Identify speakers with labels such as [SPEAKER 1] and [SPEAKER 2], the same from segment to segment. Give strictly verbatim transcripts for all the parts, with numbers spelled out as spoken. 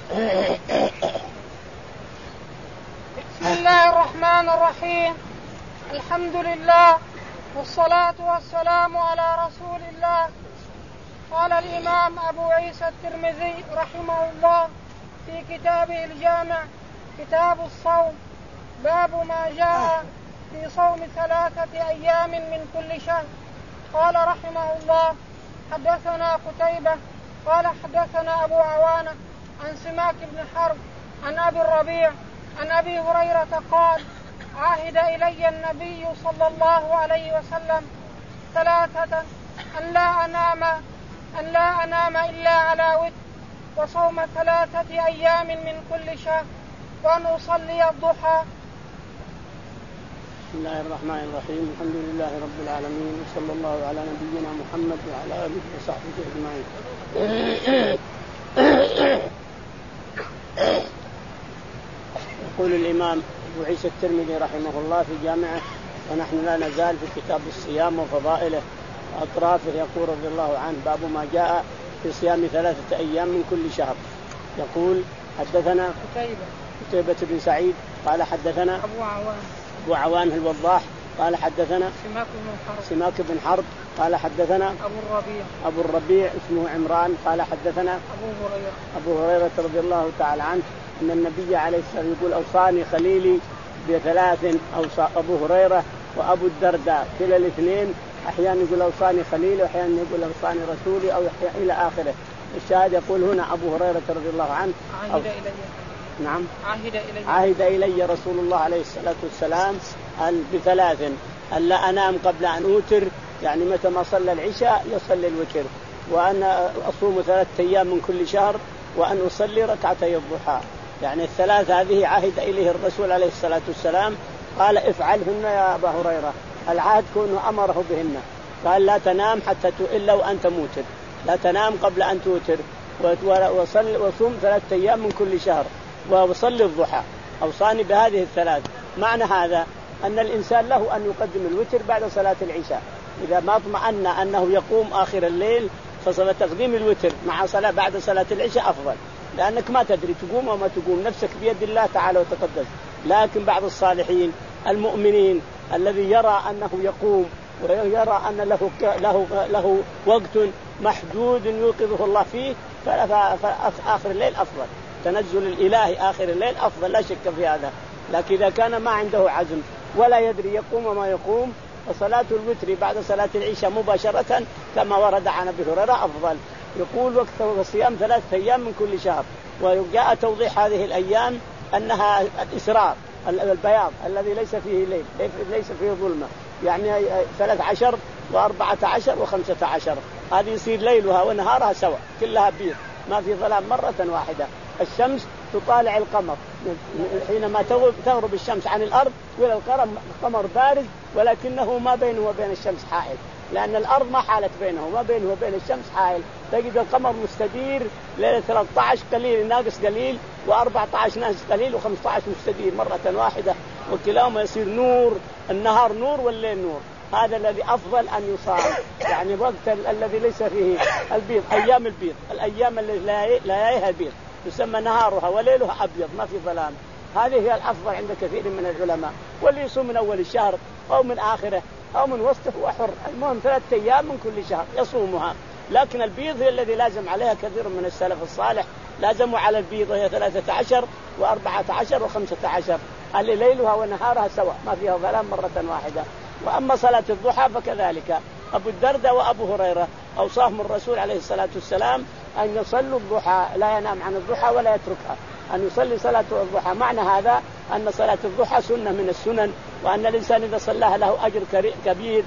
[SPEAKER 1] بسم الله الرحمن الرحيم. الحمد لله والصلاة والسلام على رسول الله. قال الإمام أبو عيسى الترمذي رحمه الله في كتابه الجامع كتاب الصوم باب ما جاء في صوم ثلاثة أيام من كل شهر. قال رحمه الله حدثنا قتيبة قال حدثنا أبو عوانة عن سماك بن حرب عن أبي الربيع عن أبي هريرة قال عهد إلي النبي صلى الله عليه وسلم ثلاثة أن لا أنام أن لا أنام إلا على وتر وصوم ثلاثة أيام من كل شهر وأن أصلي الضحى.
[SPEAKER 2] بسم الله الرحمن الرحيم. الحمد لله رب العالمين وصلى الله على نبينا محمد وعلى آله وصحبه أجمعين. يقول الإمام أبو عيسى الترمذي رحمه الله في جامعه ونحن لا نزال في كتاب الصيام وفضائله وأطرافه. يقول رضي الله عنه باب ما جاء في صيام ثلاثة أيام من كل شهر. يقول حدثنا
[SPEAKER 1] قتيبة
[SPEAKER 2] قتيبة بن سعيد قال حدثنا
[SPEAKER 1] أبو عوان
[SPEAKER 2] أبو عوان الوضاح قال حدثنا
[SPEAKER 1] سماك بن حرب
[SPEAKER 2] سماك بن حرب قال حدثنا
[SPEAKER 1] أبو الربيع
[SPEAKER 2] أبو الربيع اسمه عمران قال حدثنا
[SPEAKER 1] أبو هريرة
[SPEAKER 2] أبو هريرة رضي الله تعالى عنه أن النبي عليه الصلاة والسلام يقول أوصاني خليلي بثلاث. أوصى أبو هريرة وأبو الدرداء كلا الاثنين أحيانا يقول أوصاني خليلي وأحيانا يقول أوصاني رسولي أو إلى آخره. الشاهد يقول هنا أبو هريرة رضي الله عنه
[SPEAKER 1] عهد إلي
[SPEAKER 2] نعم
[SPEAKER 1] عهد إلي
[SPEAKER 2] عهد إلي رسول الله عليه الصلاة والسلام أن بثلاث أن لا أنام قبل أن أوتر، يعني متى ما صلى العشاء يصلي الوتر، وأن أصوم ثلاثة أيام من كل شهر، وأن أصلي ركعتي الضحى. يعني الثلاث هذه عهد إليه الرسول عليه الصلاة والسلام قال افعلهن يا أبا هريرة. العهد كونه أمره بهن، قال لا تنام حتى إلا وأنت موتر، لا تنام قبل أن توتر، وصل وصوم ثلاثة أيام من كل شهر، وصلي الضحى. أوصاني بهذه الثلاث. معنى هذا أن الإنسان له أن يقدم الوتر بعد صلاة العشاء إذا ما اطمأن أنه يقوم آخر الليل، فصلاة تقديم الوتر مع صلاة بعد صلاة العشاء أفضل، لأنك ما تدري تقوم وما تقوم، نفسك بيد الله تعالى وتقدس. لكن بعض الصالحين المؤمنين الذي يرى أنه يقوم ويرى أن له له له وقت محدود يوقظه الله فيه، فآخر الليل أفضل، تنزل الإلهي آخر الليل أفضل لا شك في هذا. لكن إذا كان ما عنده عزم ولا يدري يقوم وما يقوم، فصلاة الوتر بعد صلاة العشاء مباشرة كما ورد عن أبي هريرة أفضل. يقول وقت الصيام ثلاثة أيام من كل شهر. وجاء توضيح هذه الأيام أنها الإسرار البياض الذي ليس فيه ليل ليس فيه ظلمة، يعني ثلاث عشر وأربعة عشر وخمسة عشر، هذه يصير ليلها ونهارها سوا كلها بيض ما في ظلام مرة واحدة. الشمس تطالع القمر حينما تغرب الشمس عن الأرض وإلى القمر بارز، ولكنه ما بينه وبين الشمس حائل، لأن الأرض ما حالت بينه وما بينه وبين الشمس حائل. تجد القمر مستدير ليلة ثلاثة عشر قليل ناقص قليل، وأربعة عشر ناقص قليل، وخمسة عشر مستدير مرة واحدة، وكلاهما يصير نور، النهار نور والليل نور. هذا الذي أفضل أن يصام، يعني وقت الذي ليس فيه البيض، أيام البيض، الأيام التي لا يهي البيض يسمى نهارها وليلها أبيض ما في ظلام. هذه هي الأفضل عند كثير من العلماء. واللي يصوم من أول الشهر أو من آخره أو من وسطه هو حر، المهم ثلاثة أيام من كل شهر يصومها. لكن البيض هي الذي لازم عليها كثير من السلف الصالح، لازموا على البيض هي ثلاثة عشر وأربعة عشر وخمسة عشر، اللي ليلها ونهارها سوا ما فيها ظلام مرة واحدة. وأما صلاة الضحى فكذلك أبو الدرداء وأبو هريرة أوصاهم الرسول عليه الصلاة والسلام أن يصلوا الضحى، لا ينام عن الضحى ولا يتركها، أن يصلي صلاة الضحى. معنى هذا أن صلاة الضحى سنة من السنن، وأن الإنسان إذا صلاها له أجر كبير.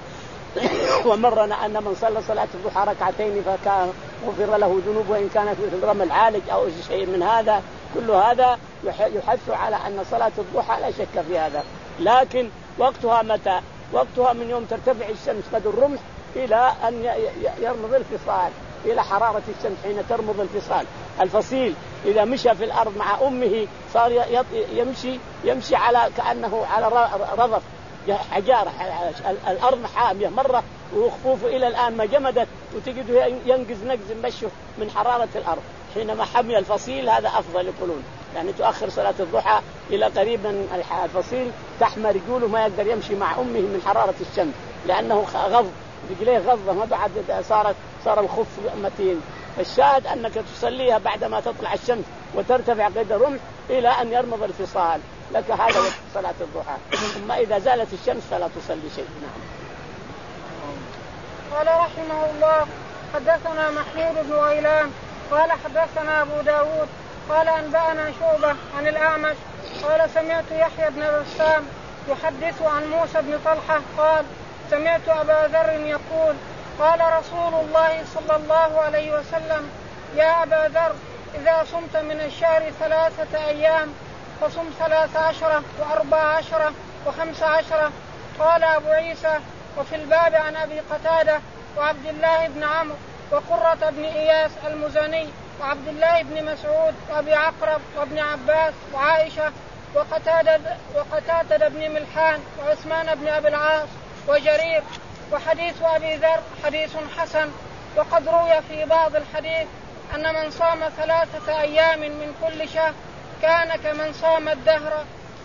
[SPEAKER 2] ومرنا أن من صلى صلاة الضحى ركعتين فكان غفر له ذنوب وإن كانت مثل رمى العالج أو شيء من هذا. كل هذا يحث على أن صلاة الضحى لا شك في هذا. لكن وقتها متى؟ وقتها من يوم ترتفع الشمس قدر الرمح إلى أن يرمض الفصال، إلى حرارة الشمس حين ترمض الفصال. الفصيل إذا مشى في الأرض مع أمه صار يمشي يمشي على كأنه على رضف حجارة، الأرض حامية مرة وخفوفه إلى الآن ما جمدت، وتجده ينقز نقز مشه من حرارة الأرض. حينما حمي الفصيل هذا أفضل يقولون، يعني تؤخر صلاة الضحى إلى قريب من الفصيل، تحمى رجوله ما يقدر يمشي مع أمه من حرارة الشمس لأنه غض رجليه غضة ما بعد صارت صار الخف متين. الشاهد أنك تصليها بعدما تطلع الشمس وترتفع قدر رمح إلى أن يرمض الفصال لك، هذا وقت صلاة الضحى. ثم إذا زالت الشمس فلا تصلي شيء. نعم.
[SPEAKER 1] قال رحمه الله حدثنا محمود بن غيلان قال حدثنا أبو داود قال أنبأنا شعبة عن الأعمش قال سمعت يحيى بن بسام يحدث عن موسى بن طلحة قال سمعت أبا ذر يقول قال رسول الله صلى الله عليه وسلم يا أبا ذر إذا صمت من الشهر ثلاثة أيام فصم ثلاث عشرة وأربع عشرة وخمس عشرة. قال أبو عيسى وفي الباب عن أبي قتادة وعبد الله بن عمرو وقرة بن إياس المزني وعبد الله بن مسعود وأبي عقرب وابن عباس وعائشة وقتادة, وقتادة بن ملحان وعثمان بن أبي العاص وجرير. وحديث أبي ذر حديث حسن. وقد روي في بعض الحديث أن من صام ثلاثة أيام من كل شهر كان كمن صام الدهر.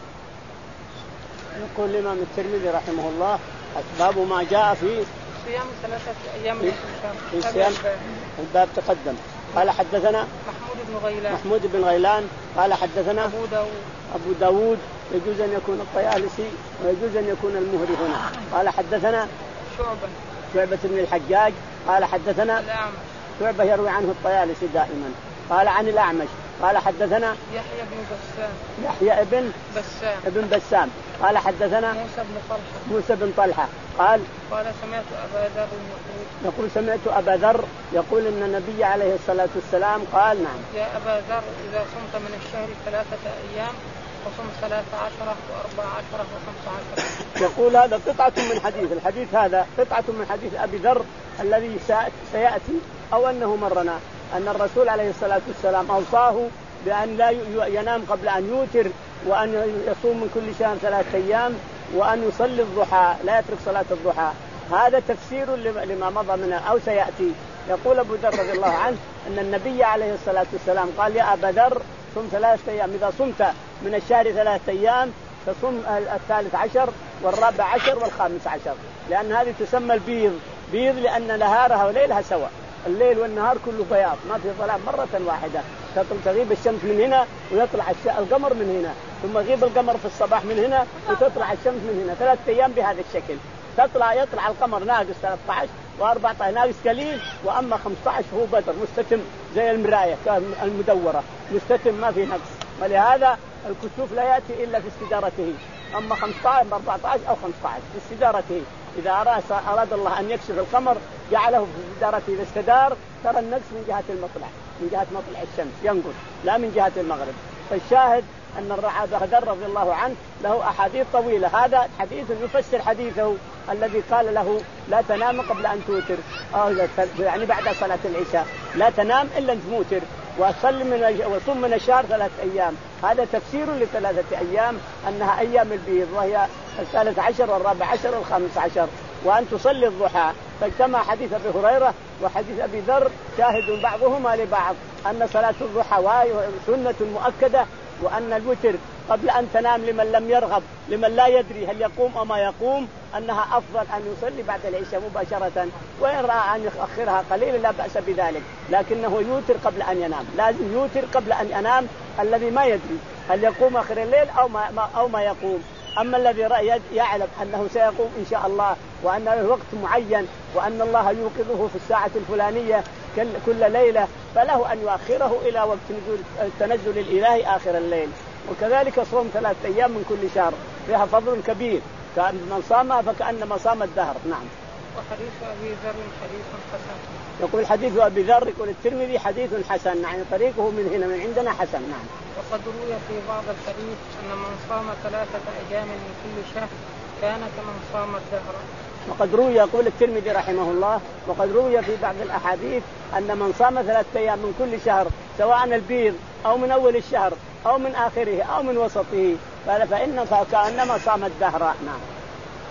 [SPEAKER 2] يقول الإمام الترمذي رحمه الله أسباب ما جاء في
[SPEAKER 1] صيام ثلاثة أيام من كل
[SPEAKER 2] شهر في صيام الباب تقدم. قال حدثنا
[SPEAKER 1] محمود بن غيلان
[SPEAKER 2] محمود بن غيلان قال حدثنا
[SPEAKER 1] أبو داود
[SPEAKER 2] أبو داود يجوز أن يكون الطيالسي ويجوز أن يكون المهري هنا. قال حدثنا
[SPEAKER 1] شعبة
[SPEAKER 2] شعبة بن الحجاج قال حدثنا
[SPEAKER 1] الأعمش.
[SPEAKER 2] شعبة يروي عنه الطيالسي دائما. قال عن الأعمش قال حدثنا
[SPEAKER 1] يحيى بن بسام
[SPEAKER 2] يحيى ابن
[SPEAKER 1] بسام
[SPEAKER 2] ابن بسام قال حدثنا
[SPEAKER 1] موسى بن طلحة
[SPEAKER 2] موسى بن طلحة قال
[SPEAKER 1] قال سمعت أبا ذر يقول
[SPEAKER 2] يقول سمعت أبا ذر يقول إن النبي عليه الصلاة والسلام قال نعم
[SPEAKER 1] يا أبا ذر إذا صمت من الشهر ثلاثة أيام فصم ثلاثة عشرة وأربع عشرة وخمس عشرة.
[SPEAKER 2] يقول هذا قطعة من حديث الحديث هذا قطعة من حديث أبي ذر الذي سيأتي أو أنه مرنا أن الرسول عليه الصلاة والسلام أوصاه بأن لا ينام قبل أن يوتر وأن يصوم من كل شهر ثلاثة أيام وأن يصلي الضحى لا يترك صلاة الضحى. هذا تفسير لما مضى منه أو سيأتي. يقول أبو ذر رضي الله عنه أن النبي عليه الصلاة والسلام قال يا أبا ذر صم ثلاثة أيام إذا صمت من الشهر ثلاثة أيام تصوم الثالث عشر والرابع عشر والخامس عشر، لأن هذه تسمى البيض بيض لأن نهارها وليلها سوا، الليل والنهار كله بياض ما في ظلام مرة واحدة. تغيب الشمس من هنا ويطلع القمر من هنا، ثم يغيب القمر في الصباح من هنا وتطلع الشمس من هنا، ثلاثة أيام بهذا الشكل. تطلع يطلع القمر ناقص ثلاثة عشر وأربعة عشر ناقص قليل، وأما خمسة عشر هو بدر مستتم زي المراية المدورة مستتم ما في نقص. ولهذا الكسوف لا يأتي إلا في استدارته. أما خمسة عشر أربعة عشر أو خمسة عشر في استدارته. إذا أراد, أراد الله أن يكشف القمر جعله في استدارته. إذا استدار ترى النقص من جهة المطلع من جهة مطلع الشمس ينقص لا من جهة المغرب. فالشاهد أن الرعابة ذر رضي الله عنه له أحاديث طويلة. هذا حديث يفسر حديثه الذي قال له لا تنام قبل أن توتر، يعني بعد صلاة العشاء لا تنام إلا أن توتر وصل من وصم من الشهر ثلاث أيام. هذا تفسير لثلاثة أيام أنها أيام البيض وهي الثالث عشر والرابع عشر والخامس عشر، وأن تصلي الضحى. فاجتمع حديث أبي هريرة وحديث أبي ذر شاهد بعضهما لبعض أن صلاة الضحى سنة مؤكدة، وأن الوتر قبل أن تنام لمن لم يرغب لمن لا يدري هل يقوم أو ما يقوم أنها أفضل أن يصلي بعد العشاء مباشرة، وإن رأى أن يؤخرها قليلا لا بأس بذلك، لكنه يوتر قبل أن ينام. لازم يوتر قبل أن ينام الذي ما يدري هل يقوم آخر الليل أو ما, أو ما يقوم. أما الذي يعلم أنه سيقوم إن شاء الله وأن له وقت معين وأن الله يوقظه في الساعة الفلانية كل ليلة فله أن يؤخره إلى وقت نزول التنزل الإلهي آخر الليل. وكذلك صوم ثلاثة أيام من كل شهر فيها فضل كبير، من صامها فكأنما صام الدهر. نعم.
[SPEAKER 1] وحديث أبي ذر حديث حسن.
[SPEAKER 2] يقول حديث أبي ذر يقول الترمذي حديث حسن، يعني طريقه من هنا من عندنا حسن. نعم.
[SPEAKER 1] وقد روي في بعض الحديث أن من صام ثلاثة أيام من كل شهر كان كمن صام الدهر.
[SPEAKER 2] وقد روي يقول الترمذي رحمه الله وقد روي في بعض الأحاديث أن من صام ثلاثة أيام من كل شهر سواء البيض أو من أول الشهر أو من آخره أو من وسطه فإن فكأنما صام الدهر. نعم.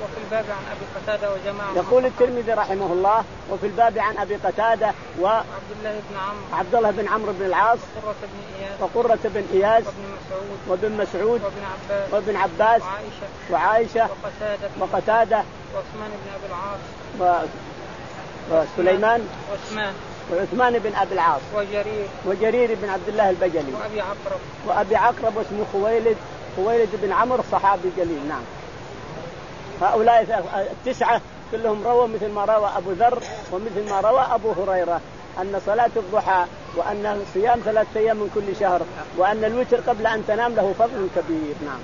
[SPEAKER 1] وفي الباب عن أبي قتادة وجماعة.
[SPEAKER 2] يقول الترمذي رحمه الله وفي الباب عن أبي قتادة وعبد
[SPEAKER 1] الله بن عمرو
[SPEAKER 2] عبد الله بن عمرو بن العاص
[SPEAKER 1] وقرة بن إياس
[SPEAKER 2] وقرة بن إياس
[SPEAKER 1] وابن مسعود
[SPEAKER 2] وابن مسعود
[SPEAKER 1] وابن عباس
[SPEAKER 2] وابن عباس
[SPEAKER 1] وعائشة
[SPEAKER 2] وعائشة
[SPEAKER 1] وقتادة
[SPEAKER 2] وقتادة
[SPEAKER 1] وعثمان بن أبي العاص
[SPEAKER 2] و... وسليمان
[SPEAKER 1] وعثمان
[SPEAKER 2] وعثمان بن أبي العاص
[SPEAKER 1] وجرير
[SPEAKER 2] وجرير بن عبد الله البجلي
[SPEAKER 1] وأبي عقرب
[SPEAKER 2] وأبي عقرب واسمه خويلد خويلد بن عمرو صحابي جليل. نعم. هؤلاء التسعة كلهم رووا مثل ما روى أبو ذر ومثل ما روى أبو هريرة أن صلاة الضحى وأن صيام ثلاثة أيام من كل شهر وأن الوتر قبل أن تنام له فضل كبير. نعم.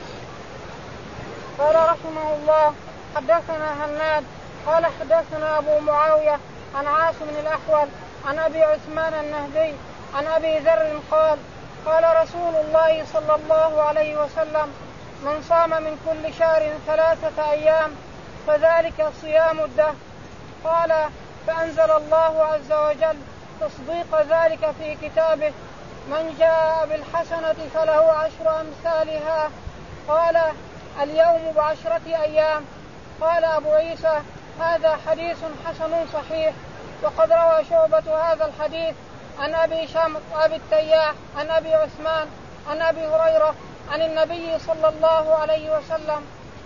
[SPEAKER 1] قال رحمه الله حدثنا هناد قال حدثنا أبو معاوية عن عاصم الأحول عن أبي عثمان النهدي عن أبي ذر قال قال رسول الله صلى الله عليه وسلم من صام من كل شهر ثلاثة أيام فذلك صيام الدهر. قال فأنزل الله عز وجل تصديق ذلك في كتابه من جاء بالحسنة فله عشر أمثالها. قال اليوم بعشرة أيام. قال أبو عيسى هذا حديث حسن صحيح. وقد روى شعبة هذا الحديث عن أبي شمر وأبي التياح عن أبي عثمان عن أبي هريرة عن النبي صلى الله عليه وسلم.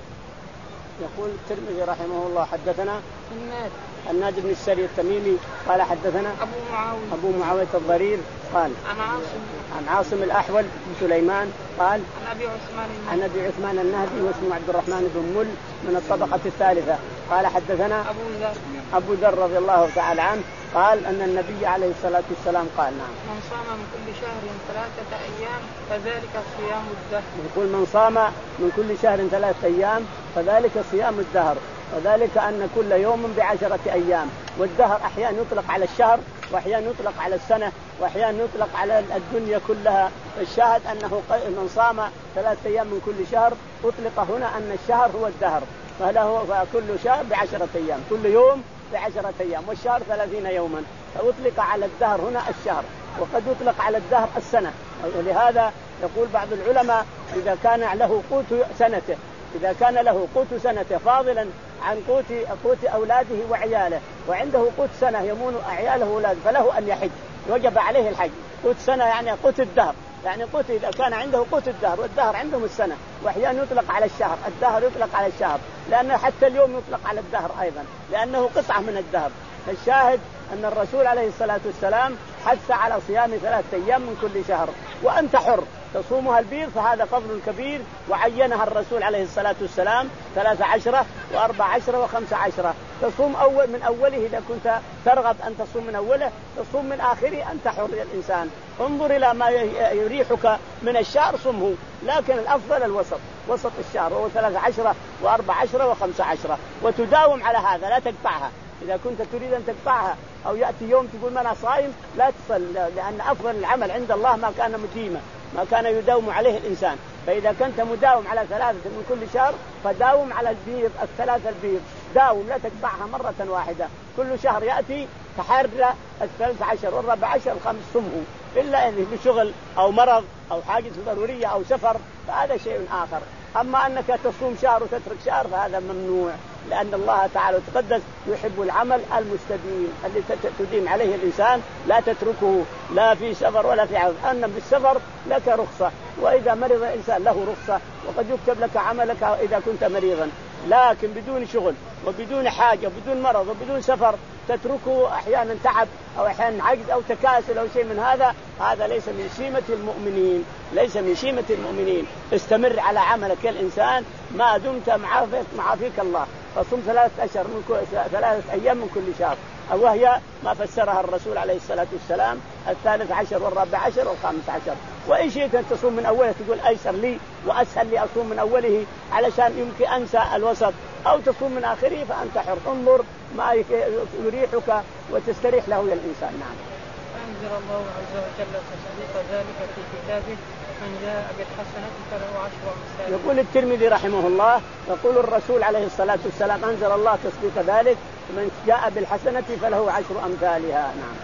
[SPEAKER 2] يقول الترمذي رحمه الله حدثنا
[SPEAKER 1] الناد
[SPEAKER 2] الناد بن السري التميمي قال حدثنا
[SPEAKER 1] أبو معاوية
[SPEAKER 2] أبو معاوية الضرير قال
[SPEAKER 1] عن عاصم
[SPEAKER 2] عن عاصم الأحول بن سليمان قال
[SPEAKER 1] عن أبي عثمان
[SPEAKER 2] عن أبي عثمان النهدي واسمه عبد الرحمن بن مل من الطبقة الثالثة قال حدثنا
[SPEAKER 1] أبو ذر
[SPEAKER 2] أبو ذر رضي الله تعالى عنه قال أن النبي عليه الصلاة والسلام قال نعم
[SPEAKER 1] من صام من كل شهر ثلاثة أيام فذلك صيام الدهر.
[SPEAKER 2] يقول من صام من كل شهر ثلاثة أيام فذلك صيام الدهر وذلك أن كل يوم بعشرة أيام. والدهر أحيانا يطلق على الشهر وأحيانا يطلق على السنة وأحيانا يطلق على الدنيا كلها. الشاهد أنه من صام ثلاثة أيام من كل شهر أطلق هنا أن الشهر هو الدهر فله فكل شهر بعشرة أيام كل يوم بعشرة أيام والشهر ثلاثين يوما فأطلق على الدهر هنا الشهر وقد يطلق على الدهر السنة. ولهذا يقول بعض العلماء إذا كان له قوت سنته إذا كان له قوت سنته فاضلا عن قوت قوت أولاده وعياله وعنده قوت سنة يمون عياله وأولاده فله أن يحج وجب عليه الحج. قوت سنة يعني قوت الدهر يعني قوت إذا كان عنده قوت الدهر والدهر عندهم السنة وأحيانا يطلق على الشهر الدهر يطلق على الشهر لأنه حتى اليوم يطلق على الدهر أيضا لأنه قطعة من الدهر. الشاهد أن الرسول عليه الصلاة والسلام حث على صيام ثلاثة أيام من كل شهر وأنت حر تصومها البيض فهذا فضل كبير وعينها الرسول عليه الصلاة والسلام ثلاثة عشرة وأربع عشرة وخمسة عشرة. تصوم أول من أوله إذا كنت ترغب أن تصوم من أوله تصوم من آخره أنت حر الإنسان. انظر إلى ما يريحك من الشهر صمه لكن الأفضل الوسط وسط الشهر وهو ثلاثة عشرة وأربع عشرة وخمسة عشرة وتداوم على هذا لا تقطعها. إذا كنت تريد أن تقطعها أو يأتي يوم تقول ما أنا صائم لا تصل لأن أفضل العمل عند الله ما كان مديما ما كان يداوم عليه الإنسان. فإذا كنت مداوم على ثلاثة من كل شهر فداوم على البيض الثلاثة البيض داوم لا تقطعها مرة واحدة كل شهر يأتي تحرر الثلاث عشر والربع عشر الخمس سمه إلا إن بشغل أو مرض أو حاجة ضرورية أو سفر فهذا شيء آخر. أما أنك تصوم شهر وتترك شهر فهذا ممنوع لأن الله تعالى تقدس يحب العمل المستديم اللي تديم عليه الإنسان لا تتركه لا في سفر ولا في عمل. أن بالسفر لك رخصة وإذا مرض الإنسان له رخصة وقد يكتب لك عملك إذا كنت مريضا لكن بدون شغل وبدون حاجة وبدون مرض وبدون سفر تتركه أحيانا تعب أو أحيانا عجز أو تكاسل أو شيء من هذا هذا ليس من شيمة المؤمنين ليس من شيمة المؤمنين. استمر على عملك الإنسان ما دمت معافيك معافيك الله. فصم ثلاثة أشهر من كل ثلاثة أيام من كل شهر وهي ما فسرها الرسول عليه الصلاة والسلام الثالث عشر والرابع عشر والخامس عشر. وإن شئت أن تصوم من أوله تقول أيسر لي وأسهل لي أصوم من أوله علشان يمكن أنسى الوسط أو تصوم من آخره فأنت حر. انظر ما يريحك وتستريح له الإنسان. نعم.
[SPEAKER 1] أنزل الله عز وجل تصديق ذلك في كتابه من جاء بالحسنة فله عشر أمثالها.
[SPEAKER 2] يقول الترمذي رحمه الله يقول الرسول عليه الصلاة والسلام أنزل الله تصديق ذلك من جاء بالحسنة فله عشر أمثالها. نعم.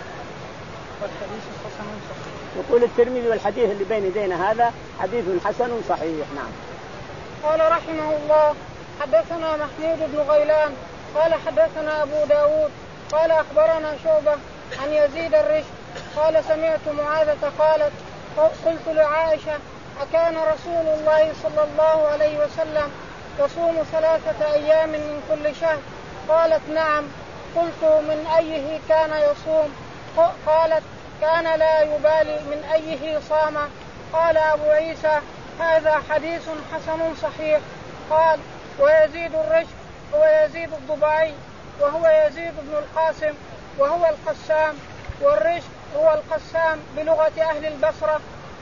[SPEAKER 1] والحديث حسن صحيح.
[SPEAKER 2] يقول الترمذي والحديث اللي بين يدينا هذا حديث حسن صحيح. نعم.
[SPEAKER 1] قال رحمه الله حدثنا محمود بن غيلان قال حدثنا أبو داود قال أخبرنا شعبة عن يزيد الرشد قال سمعت معاذة قالت قلت لعائشة أكان رسول الله صلى الله عليه وسلم يصوم ثلاثة أيام من كل شهر؟ قالت نعم. قلت من أيه كان يصوم؟ قالت كان لا يبالي من أيه صام. قال أبو عيسى هذا حديث حسن صحيح. قال ويزيد الرشد هو يزيد الضبعي وهو يزيد بن القاسم وهو القسام، والرشد هو القسام بلغة أهل البصرة.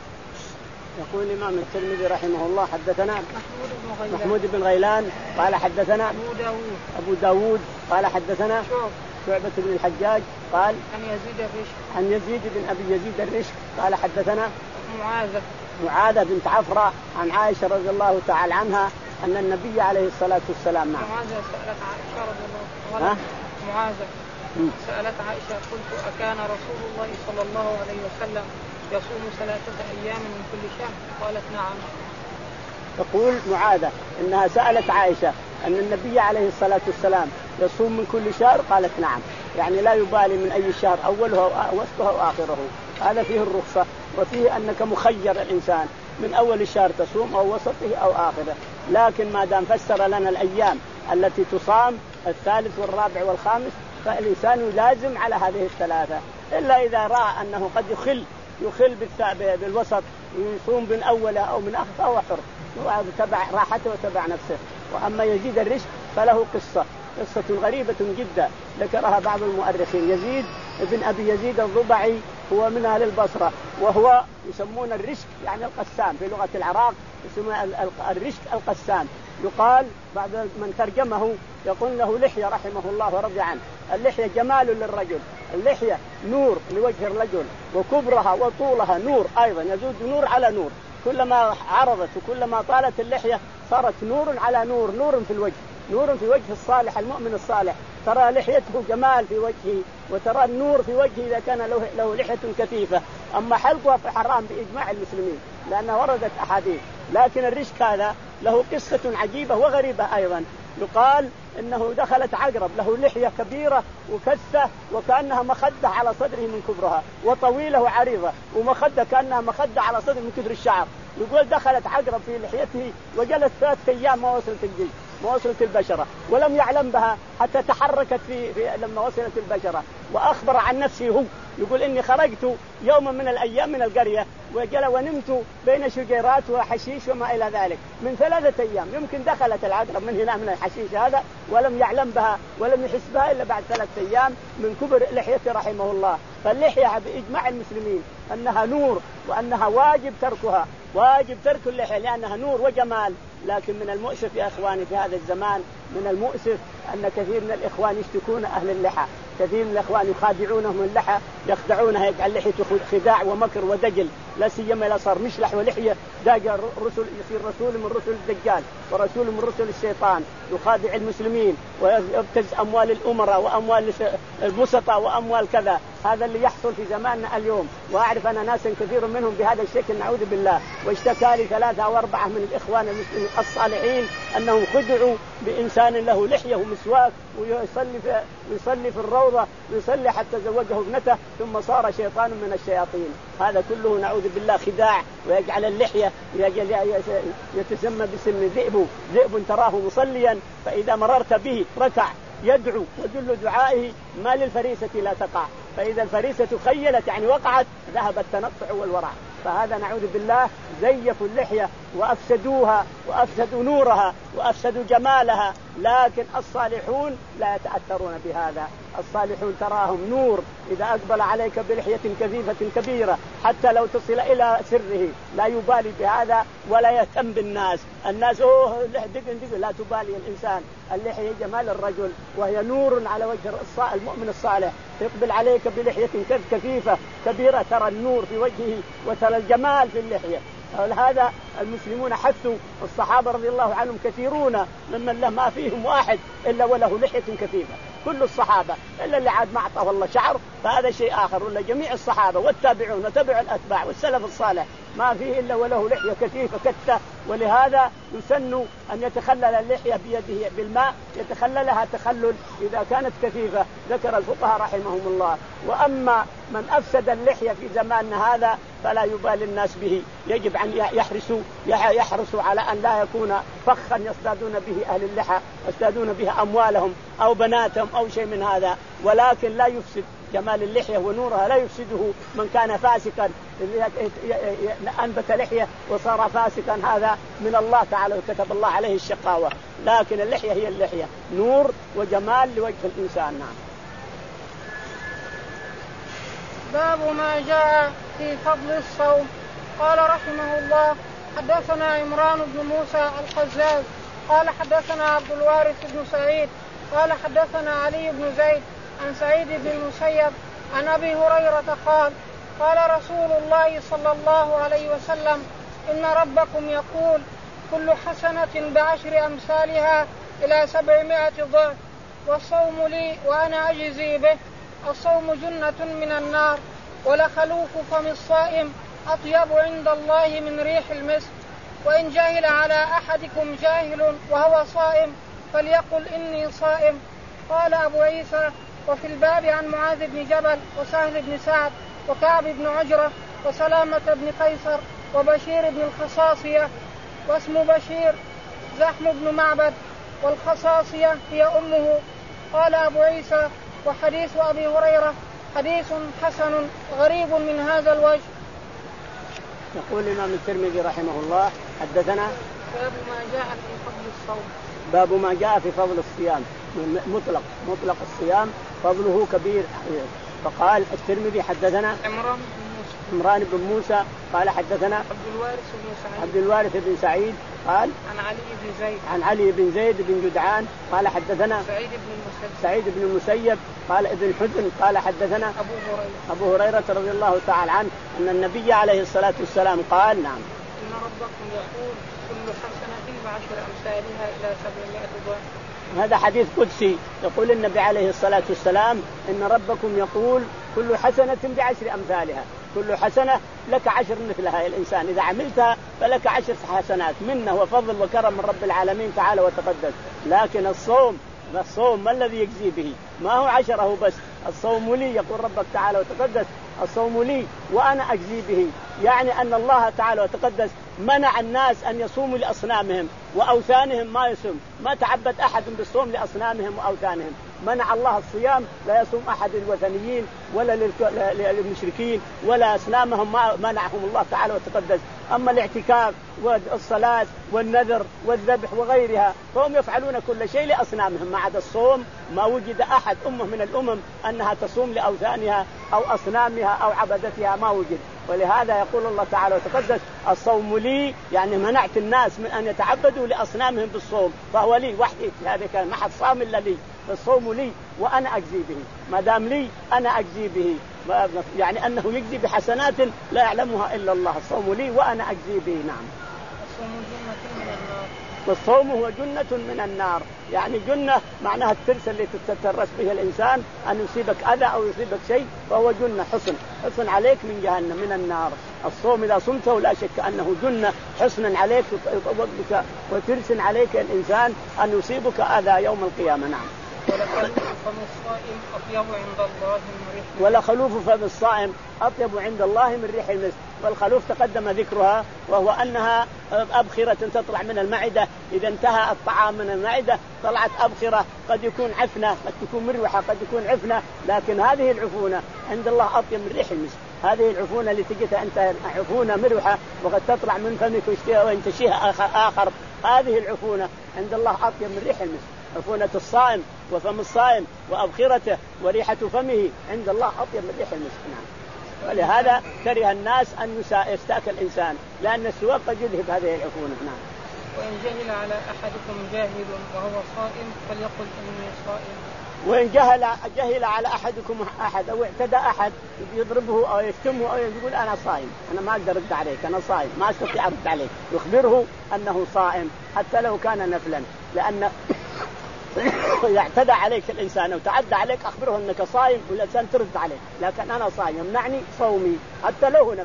[SPEAKER 2] يقول الإمام الترمذي رحمه الله حدثنا
[SPEAKER 1] محمود بن غيلان,
[SPEAKER 2] محمود بن غيلان قال حدثنا
[SPEAKER 1] أبو داود,
[SPEAKER 2] أبو داود قال حدثنا
[SPEAKER 1] شعب
[SPEAKER 2] شعبة بن الحجاج قال
[SPEAKER 1] عن يزيد الرشد
[SPEAKER 2] عن يزيد بن أبي يزيد الرشد قال حدثنا
[SPEAKER 1] معاذة
[SPEAKER 2] معاذة بنت عفرة عن عائشة رضي الله تعالى عنها أن النبي عليه الصلاة والسلام معه.
[SPEAKER 1] معاذة سألت عائشة رضي الله عنها معاذة سألت عائشة قلت أكان رسول الله صلى الله عليه وسلم يصوم ثلاثة أيام من كل شهر؟ قالت نعم.
[SPEAKER 2] تقول معاذة إنها سألت عائشة أن النبي عليه الصلاة والسلام يصوم من كل شهر؟ قالت نعم، يعني لا يبالي من أي شهر أولها ووسطها وآخره. هذا فيه الرخصة وفيه أنك مخير الإنسان من أول الشهر تصوم أو وسطه أو آخره، لكن ما دام فسر لنا الأيام التي تصام الثالث والرابع والخامس فالإنسان يلازم على هذه الثلاثة، إلا إذا رأى أنه قد يخل يخل بالوسط يصوم من أوله أو من آخره فهو حر وتبع راحته وتبع نفسه. وأما يزيد الرشد فله قصة قصة غريبة جدا ذكرها بعض المؤرخين. يزيد ابن أبي يزيد الضبعي هو من أهل البصرة، وهو يسمون الرشد يعني القسام في لغة العراق، يسمون الرشد القسام. يقال بعد من ترجمه يقول له لحية رحمه الله ورضي عنه. اللحية جمال للرجل، اللحية نور لوجه الرجل، وكبرها وطولها نور أيضا يزود نور على نور، كلما عرضت وكلما طالت اللحية صارت نور على نور، نور في الوجه، نور في وجه الصالح المؤمن الصالح، ترى لحيته جمال في وجهه وترى النور في وجهه إذا كان له, له لحية كثيفة. أما حلقها فحرام بإجماع المسلمين لأنها وردت أحاديث. لكن الرشك هذا له قصة عجيبة وغريبة أيضا. يقال إنه دخلت عقرب له لحية كبيرة وكثة وكأنها مخدة على صدره من كبرها، وطويلة وعريضة، ومخدة كأنها مخدة على صدره من كثر الشعر. يقول دخلت عقرب في لحيته وجلت ثلاثة أيام ما وصلت الجلد ما وصلت البشرة، ولم يعلم بها حتى تحركت في, في لما وصلت البشرة. وأخبر عن نفسه هو يقول إني خرجت يوما من الأيام من القرية وجل ونمت بين شجيرات وحشيش وما إلى ذلك من ثلاثة أيام. يمكن دخلت العقرب من هنا من الحشيش هذا ولم يعلم بها ولم يحس بها إلا بعد ثلاثة أيام من كبر لحيته رحمه الله. فاللحية بإجماع المسلمين أنها نور وأنها واجب تركها، واجب ترك اللحية لأنها نور وجمال. لكن من المؤسف يا إخواني في هذا الزمان، من المؤسف أن كثير من الإخوان يشتكون أهل اللحى، كثير من الإخوان يخادعونهم اللحى، يخدعونها يجعل لحيته خداع ومكر ودجل، لا سيما إذا صار مشلح ولحية داجر رسل يصير رسول من رسل الدجال ورسول من رسل الشيطان، يخادع المسلمين ويبتز أموال الأمراء وأموال البسطاء وأموال كذا. هذا اللي يحصل في زماننا اليوم، وأعرف أنا ناسا كثير منهم بهذا الشكل نعوذ بالله. واشتكى لي ثلاثة أو أربعة من الإخوان المسلمين الصالحين أنهم خدعوا بإنسان له لحية ومسواك ويصلي في, ويصلي في الروضة ويصلي حتى زوجه ابنته ثم صار شيطان من الشياطين. هذا كله نعوذ بالله خداع، ويجعل اللحية يتسمى باسم ذئب. ذئب تراه مصليا فإذا مررت به ركع يدعو وجل دعائه ما للفريسة لا تقع، فإذا الفريسة خيلت يعني وقعت ذهب التنطع والورع. فهذا نعوذ بالله زيفوا اللحية وأفسدوها وأفسدوا نورها وأفسدوا جمالها. لكن الصالحون لا يتأثرون بهذا، الصالحون تراهم نور إذا أقبل عليك بلحية كثيفة كبيرة حتى لو تصل إلى سره لا يبالي بهذا ولا يهتم بالناس. الناس أوه دقن دقن، لا تبالي الإنسان. اللحية جمال الرجل وهي نور على وجه المؤمن الصالح. تقبل عليك بلحية كثيفة كبيرة ترى النور في وجهه وترى الجمال في اللحية. هذا المسلمون حثوا الصحابة رضي الله عنهم كثيرون ممن له ما فيهم واحد إلا وله لحية كثيفة، كل الصحابة إلا اللي عاد ما أعطاه الله شعر فهذا شيء آخر، ولا جميع الصحابة والتابعون وتبع الأتباع والسلف الصالح ما فيه إلا وله لحية كثيفة كتة ولهذا يسن أن يتخلل اللحية بيده بالماء، يتخللها تخلل إذا كانت كثيفة، ذكر الفقهاء رحمهم الله. وأما من أفسد اللحية في زماننا هذا فلا يبالي الناس به، يجب أن يحرسوا يحرسوا على أن لا يكون فخا يصطادون به أهل اللحى، يصطادون به أموالهم أو بناتهم أو شيء من هذا، ولكن لا يفسد جمال اللحية ونورها، لا يفسده من كان فاسقا أنبت لحية وصار فاسقا، هذا من الله تعالى وكتب الله عليه الشقاوة. لكن اللحية هي اللحية نور وجمال لوجه الإنسان. نعم.
[SPEAKER 1] باب ما جاء في فضل الصوم. قال رحمه الله: حدثنا عمران بن موسى الخزاز قال حدثنا عبد الوارث بن سعيد قال حدثنا علي بن زيد عن سعيد بن المسيب عن أبي هريرة قال: قال رسول الله صلى الله عليه وسلم: إن ربكم يقول: كل حسنة بعشر أمثالها إلى سبعمائة ضعف، والصوم لي وأنا أجزي به. الصوم جنة من النار، ولخلوف فم الصائم أطيب عند الله من ريح المسك. وإن جاهل على أحدكم جاهل وهو صائم فليقل إني صائم. قال أبو عيسى: وفي الباب عن معاذ بن جبل وسهل بن سعد وكعب بن عجرة وسلامة بن قيصر وبشير بن الخصاصية، واسم بشير زحم بن معبد، والخصاصية هي أمه. قال أبو عيسى: وحديث أبي هريرة حديث حسن غريب من هذا الوجه.
[SPEAKER 2] يقول الإمام الترمذي رحمه الله: حدثنا
[SPEAKER 1] باب ما جاء في فضل الصوم.
[SPEAKER 2] باب ما جاء في فضل الصيام، مطلق مطلق الصيام فضله كبير. فقال الترمذي: حدثنا
[SPEAKER 1] عمران بن موسى
[SPEAKER 2] عمران بن موسى قال حدثنا
[SPEAKER 1] عبد الوارث بن سعيد
[SPEAKER 2] عبد الوارث بن سعيد قال
[SPEAKER 1] عن علي بن زيد
[SPEAKER 2] عن علي بن زيد بن جدعان قال حدثنا
[SPEAKER 1] سعيد بن المسيب
[SPEAKER 2] سعيد بن المسيب قال ابن حزن قال حدثنا
[SPEAKER 1] أبو هريرة
[SPEAKER 2] أبو هريرة رضي الله تعالى عنه أن النبي عليه الصلاة والسلام قال: نعم،
[SPEAKER 1] إن ربكم يقول: كل حسنة بعشر أمثالها إلى سبعمائة ضعف.
[SPEAKER 2] هذا حديث قدسي، يقول النبي عليه الصلاة والسلام: إن ربكم يقول: كل حسنة بعشر أمثالها، كل حسنة لك عشر مثلها. الإنسان إذا عملتها فلك عشر حسنات، منه وفضل وكرم من رب العالمين تعالى وتقدس. لكن الصوم الصوم ما الذي يجزي به؟ ما هو عشره بس، الصوم لي، يقول ربك تعالى وتقدس: الصوم لي وأنا أجزي به. يعني أن الله تعالى وتقدس منع الناس أن يصوموا لأصنامهم وأوثانهم، ما يصوم، ما تعبد أحد بالصوم لأصنامهم وأوثانهم. منع الله الصيام، لا يصوم أحد للوثنيين ولا للمشركين ولا أصنامهم، ما منعهم الله تعالى وتقدس. أما الاعتكاف والصلاة والنذر والذبح وغيرها فهم يفعلون كل شيء لأصنامهم، ما عدا الصوم ما وجد أحد أمة من الأمم أنها تصوم لأوثانها أو أصنامها أو عبدتها، ما وجد. ولهذا يقول الله تعالى وتقدس: الصوم لي، يعني منعت الناس من أن يتعبدوا لأصنامهم بالصوم، فهو لي وحدي، هذا كان ما حد صام إلا لي، الصوم لي وأنا أجزي به. ما دام لي أنا أجزي به، يعني أنه يجزي بحسنات لا يعلمها إلا الله. الصوم لي وأنا أجزي به. نعم.
[SPEAKER 1] الصوم جنة من النار.
[SPEAKER 2] والصوم هو جنة من النار، يعني جنة معناها الترس اللي تترس به الإنسان، أن يصيبك أذى أو يصيبك شيء، فهو جنة، حصن حصن عليك من جهنم من النار. الصوم إذا صمته لا شك أنه جنة، حصن عليك وترس عليك الإنسان أن يصيبك أذى يوم القيامة. نعم.
[SPEAKER 1] ولا خلوف فم الصائم أطيب عند الله من ريح
[SPEAKER 2] ولا خلوف فم الصائم أطيب عند الله من ريح المسك. والخلوف تقدم ذكرها، وهو أنها أبخرة تطلع من المعدة، إذا انتهى الطعام من المعدة طلعت أبخرة، قد يكون عفنة، قد تكون مروحة، قد يكون عفنة، لكن هذه العفونة عند الله أطيب من ريح المسك. هذه العفونة اللي تجدها أنت عفونة مروحة وقد تطلع من فمك وينتشيها آخر، هذه العفونة عند الله أطيب من ريح المسك. عفونة الصائم وفم الصائم وأبخرته وريحة فمه عند الله أطيب من ريح المسك. نعم. ولهذا كره الناس أن يستاك الإنسان، لأن السواك قد يذهب هذه العفونة. نعم.
[SPEAKER 1] وإن جهل على أحدكم جاهل وهو صائم فليقل إني صائم.
[SPEAKER 2] وإن جهل جهل على أحدكم أحد أو اعتدى أحد يضربه أو يشتمه أو يقول أنا صائم، أنا ما أقدر أرد عليك، أنا صائم، ما أستطيع أرد عليك، يخبره أنه صائم حتى لو كان نفلا، لأن إذا اعتدى عليك الإنسان أو تعدى عليك أخبره أنك صائم والإنسان ترد عليه، لكن أنا صائم يمنعني صومي حتى لو هو نفل.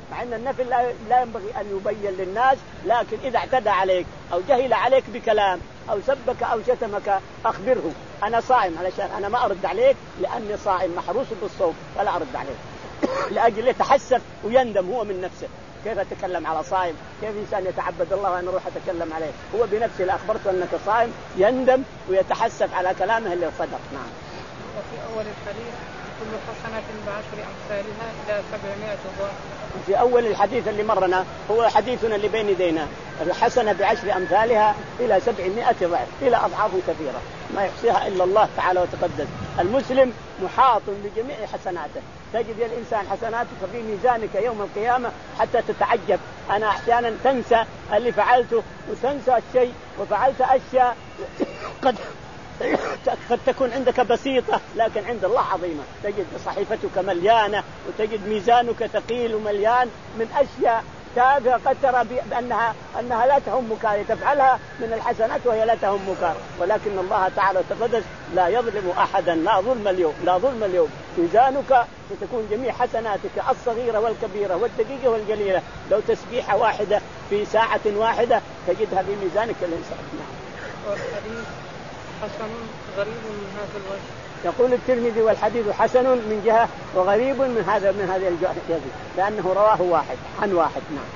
[SPEAKER 2] مع أن النفل لا ينبغي أن يبين للناس، لكن إذا اعتدى عليك أو جهل عليك بكلام أو سبك أو شتمك أخبره أنا صائم، علشان أنا ما أرد عليك لأني صائم محروس بالصوم فلا أرد عليك لأجل يتحسف ويندم هو من نفسه. كيف أتكلم على صائم؟ كيف إنسان يتعبد الله وأنا أروح أتكلم عليه؟ هو بنفسه لا أخبرته أنك صائم يندم ويتحسف على كلامه اللي صدق. نعم.
[SPEAKER 1] وفي أول الحديث كل حسنة بعشر أمثالها إلى سبعمائة ضعف.
[SPEAKER 2] في أول الحديث اللي مرنا هو حديثنا اللي بين يدينا، الحسنة بعشر أمثالها إلى سبعمائة ضعف، إلى أضعاف كثيرة ما يحصيها إلا الله تعالى وتقدس. المسلم محاط بجميع حسناته، تجد الإنسان حسناتك في ميزانك يوم القيامة حتى تتعجب. أنا أحيانا تنسى اللي فعلته وتنسى الشيء وفعلت أشياء قد قد تكون عندك بسيطة لكن عند الله عظيمة. تجد صحيفتك مليانة وتجد ميزانك ثقيل ومليان من أشياء تافهة قد ترى بأنها أنها لا تهمك، تفعلها من الحسنات وهي لا تهمك، ولكن الله تعالى تقدس لا يظلم أحدا، لا ظلم اليوم، لا ظلم اليوم. ميزانك ستكون جميع حسناتك الصغيرة والكبيرة والدقيقة والقليلة، لو تسبيحة واحدة في ساعة واحدة تجدها في ميزانك الإنسان.
[SPEAKER 1] والحديث حسن غريب من هذا الوجه.
[SPEAKER 2] يقول الترمذي والحديث حسن من جهة وغريب من هذا من هذه الجهة لأنه رواه واحد عن واحد. نعم.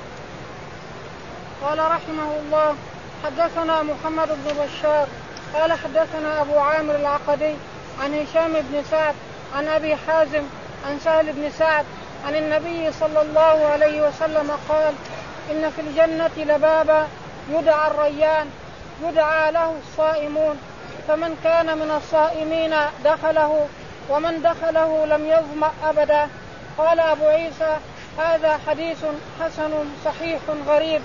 [SPEAKER 1] قال رحمه الله حدثنا محمد بن بشار قال حدثنا أبو عامر العقدي عن هشام بن سعد عن أبي حازم عن سهل بن سعد عن النبي صلى الله عليه وسلم قال إن في الجنة لبابا يدعى الريان يدعى له الصائمون، فمن كان من الصائمين دخله ومن دخله لم يظمأ أبدا. قال أبو عيسى هذا حديث حسن صحيح غريب.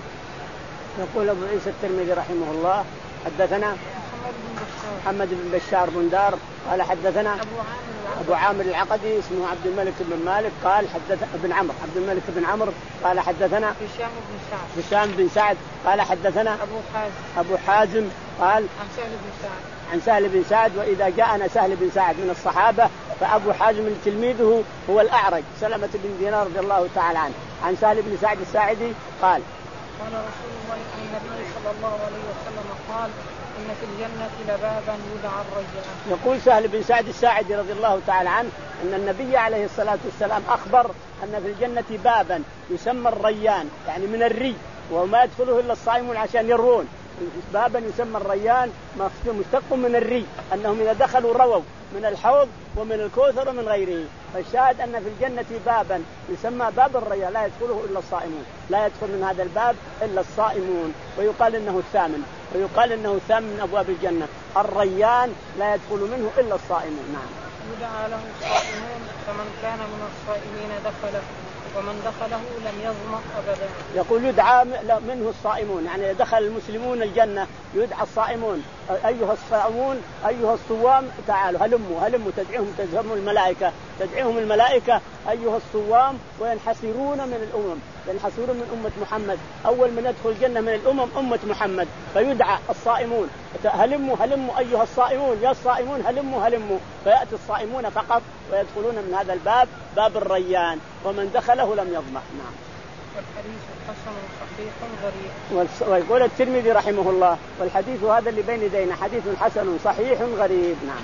[SPEAKER 2] يقول أبو عيسى الترمذي رحمه الله حدثنا محمد بن بشار بن دار قال حدثنا أبو عامر العقدي اسمه عبد الملك بن مالك قال حدثنا ابن عمرو عبد الملك بن عمرو قال حدثنا
[SPEAKER 1] هشام بن سعد
[SPEAKER 2] هشام بن سعد قال حدثنا
[SPEAKER 1] أبو حازم
[SPEAKER 2] أبو حازم قال
[SPEAKER 1] عن سهل بن سعد
[SPEAKER 2] عن سهل بن سعد. وإذا جاءنا سهل بن سعد من الصحابة فأبو حازم تلميذه هو الأعرج سلمة بن دينار رضي الله تعالى عنه عن سهل بن سعد الساعدي قال
[SPEAKER 1] قال رسول الله النبي صلى الله عليه وسلم قال إن في الجنة لبابا يدعى الريان.
[SPEAKER 2] يقول سهل بن سعد الساعدي رضي الله تعالى عنه أن النبي عليه الصلاة والسلام أخبر أن في الجنة بابا يسمى الريان يعني من الري وما يدخله إلا الصائمون عشان يرون. بابا يسمى الريان مشتق من الري أنهم إذا دخلوا رووا من الحوض ومن الكوثر ومن غيره. فالشاهد أن في الجنة بابا يسمى باب الريان لا يدخله إلا الصائمون، لا يدخل من هذا الباب إلا الصائمون، ويقال إنه الثامن ويقال إنه الثامن من أبواب الجنة. الريان لا يدخل منه إلا الصائمون. نعم.
[SPEAKER 1] يدعى له الصائمون فمن كان من الصائمين دخله ومن دخله لم يظمأ أبدا.
[SPEAKER 2] يقول يدعى منه الصائمون يعني دخل المسلمون الجنة يدعى الصائمون أيها الصائمون أيها الصوام تعالوا هلموا هلموا تدعيهم تزهم الملائكة تدعيهم الملائكة أيها الصوام وينحسرون من الأمم ينحسرون من أمة محمد. أول من يدخل الجنة من الأمم أمة محمد فيدعى الصائمون هلموا هلموا أيها الصائمون يا الصائمون هلموا هلموا فيأتي الصائمون فقط ويدخلون من هذا الباب باب الريان ومن دخله لم يظمأ. نعم.
[SPEAKER 1] والحديث حسن صحيح غريب.
[SPEAKER 2] ويقول الترمذي رحمه الله والحديث هذا اللي بين يدينا حديث حسن صحيح غريب. نعم.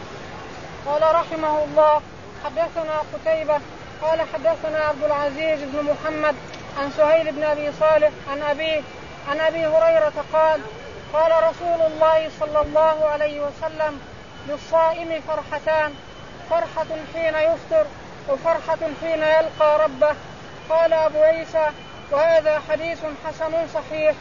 [SPEAKER 1] قال رحمه الله حدثنا قتيبة قال حدثنا عبد العزيز بن محمد عن سهيل بن أبي صالح عن أبيه عن أبي هريرة قال قال رسول الله صلى الله عليه وسلم للصائم فرحتان فرحة حين يفطر وفرحة حين يلقى ربه. قال أبو عيسى وهذا حديث حسن صحيح.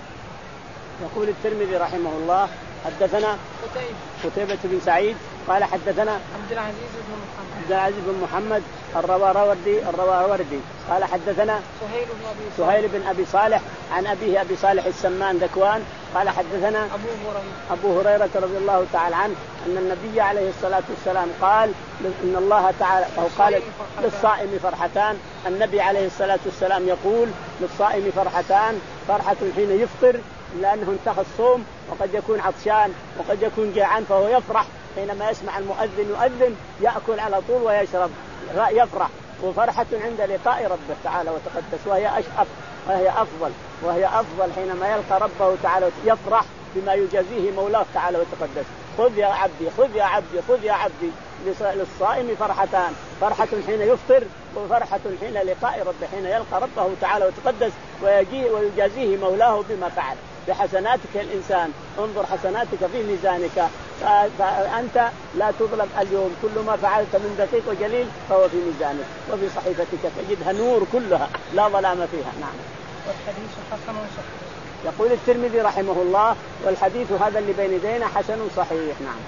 [SPEAKER 2] يقول الترمذي رحمه الله حدثنا قتيبة بن سعيد قال حدثنا
[SPEAKER 1] عبد العزيز بن محمد
[SPEAKER 2] عبد العزيز بن محمد الرواوردي الرواوردي قال حدثنا
[SPEAKER 1] سهيل بن أبي
[SPEAKER 2] سهيل بن أبي صالح عن أبيه أبي صالح السمان ذكوان قال حدثنا
[SPEAKER 1] أبو هريرة
[SPEAKER 2] أبو هريرة رضي الله تعالى عنه أن النبي عليه الصلاة والسلام قال إن الله تعالى أو قال للصائم فرحتان. النبي عليه الصلاة والسلام يقول للصائم فرحتان فرحة حين يفطر لأنه انتهى الصوم وقد يكون عطشان وقد يكون جاعان فهو يفرح حينما يسمع المؤذن يؤذن يأكل على طول ويشرب يفرح وفرحة عند لقاء ربه تعالى وتقدس، وهي أشرف وهي أفضل وهي أفضل حينما يلقى ربه تعالى يفرح بما يجازيه مولاه تعالى وتقدس. خذ يا عبدي خذ يا عبدي خذ يا عبدي. للصائم فرحتان، فرحة حين يفطر وفرحة حين لقاء ربه، حين يلقى ربه تعالى وتقدس ويجازيه مولاه بما فعل. بحسناتك الإنسان، انظر حسناتك في ميزانك، فأنت لا تظلم اليوم، كل ما فعلت من دقيق وجليل فهو في ميزانك وفي صحيفتك تجدها نور كلها لا ظلام فيها. نعم.
[SPEAKER 1] والحديث حسن صحيح.
[SPEAKER 2] يقول الترمذي رحمه الله والحديث هذا اللي بين يدينا حسن صحيح. نعم.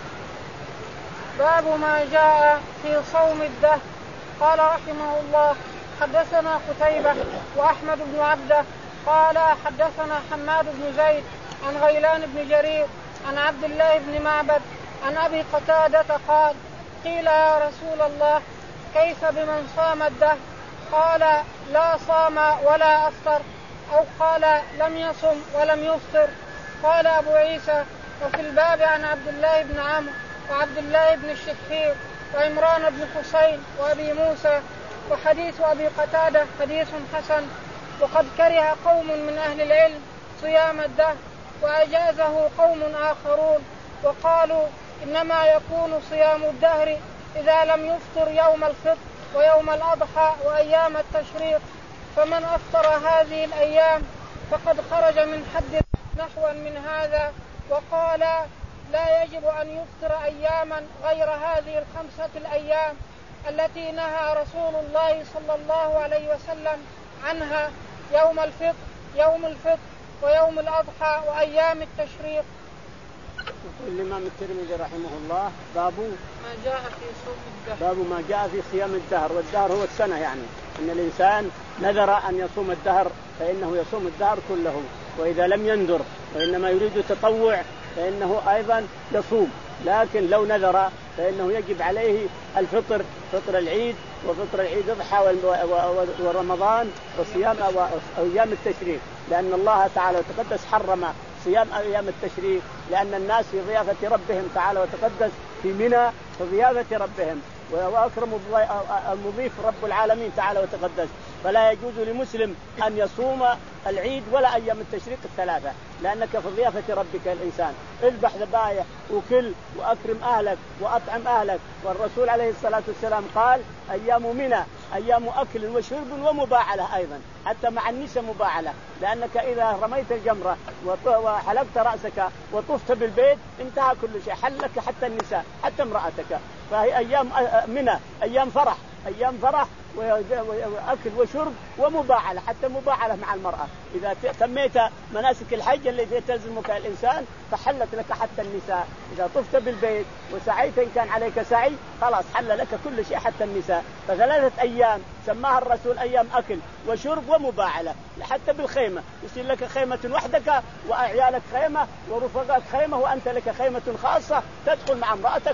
[SPEAKER 1] باب ما جاء في صوم الدهر. قال رحمه الله حدثنا قتيبة وأحمد بن عبده قال حدثنا حماد بن زيد عن غيلان بن جرير عن عبد الله بن معبد عن أبي قتادة قال قيل يا رسول الله كيف بمن صام الدهر؟ قال لا صام ولا أفطر، أو قال لم يصم ولم يفطر. قال أبو عيسى وفي الباب عن عبد الله بن عمرو وعبد الله بن الشخير وعمران بن حسين وأبي موسى، وحديث أبي قتادة حديث حسن. وقد كره قوم من أهل العلم صيام الدهر وأجازه قوم آخرون، وقالوا إنما يكون صيام الدهر إذا لم يفطر يوم الفطر ويوم الأضحى وأيام التشريق، فمن أفطر هذه الأيام فقد خرج من حد نحوا من هذا. وقال لا يجب أن يفطر أياما غير هذه الخمسة الأيام التي نهى رسول الله صلى الله عليه وسلم عنها: يوم الفطر يوم الفطر ويوم الأضحى وأيام التشريق.
[SPEAKER 2] يقول الإمام الترمذي رحمه الله باب
[SPEAKER 1] ما جاء في صوم الدهر.
[SPEAKER 2] باب ما جاء في صيام الدهر، والدهر هو السنة، يعني أن الإنسان نذر أن يصوم الدهر فإنه يصوم الدهر كله، وإذا لم ينذر وإنما يريد تطوع فإنه أيضا يصوم، لكن لو نذر فإنه يجب عليه الفطر، فطر العيد وفطر العيد الأضحى ورمضان وصيام أيام التشريق، لأن الله تعالى وتقدس حرم صيام أيام التشريق، لأن الناس في ضيافة ربهم تعالى وتقدس في منى في ضيافة ربهم، وأكرم المضيف رب العالمين تعالى وتقدس، فلا يجوز لمسلم أن يصوم العيد ولا أيام التشريق الثلاثة، لأنك في ضيافة ربك الإنسان. اذبح ذبائح وكل وأكرم أهلك وأطعم أهلك، والرسول عليه الصلاة والسلام قال أيام منى أيام أكل وشرب ومباعلة، أيضا حتى مع النساء مباعلة، لأنك إذا رميت الجمرة وحلقت رأسك وطفت بالبيت انتهى كل شيء، حلك حتى النساء حتى امرأتك. فهي أيام منى أيام فرح، أيام فرح وأكل وشرب ومباعلة، حتى مباعلة مع المرأة. إذا تميت مناسك الحج التي تلزمك الإنسان فحلت لك حتى النساء، إذا طفت بالبيت وسعيت إن كان عليك سعي خلاص حل لك كل شيء حتى النساء. فثلاثة أيام سماها الرسول أيام أكل وشرب ومباعلة، حتى بالخيمة يصير لك خيمة وحدك وأعيالك خيمة ورفقائك خيمة وأنت لك خيمة خاصة تدخل مع امرأتك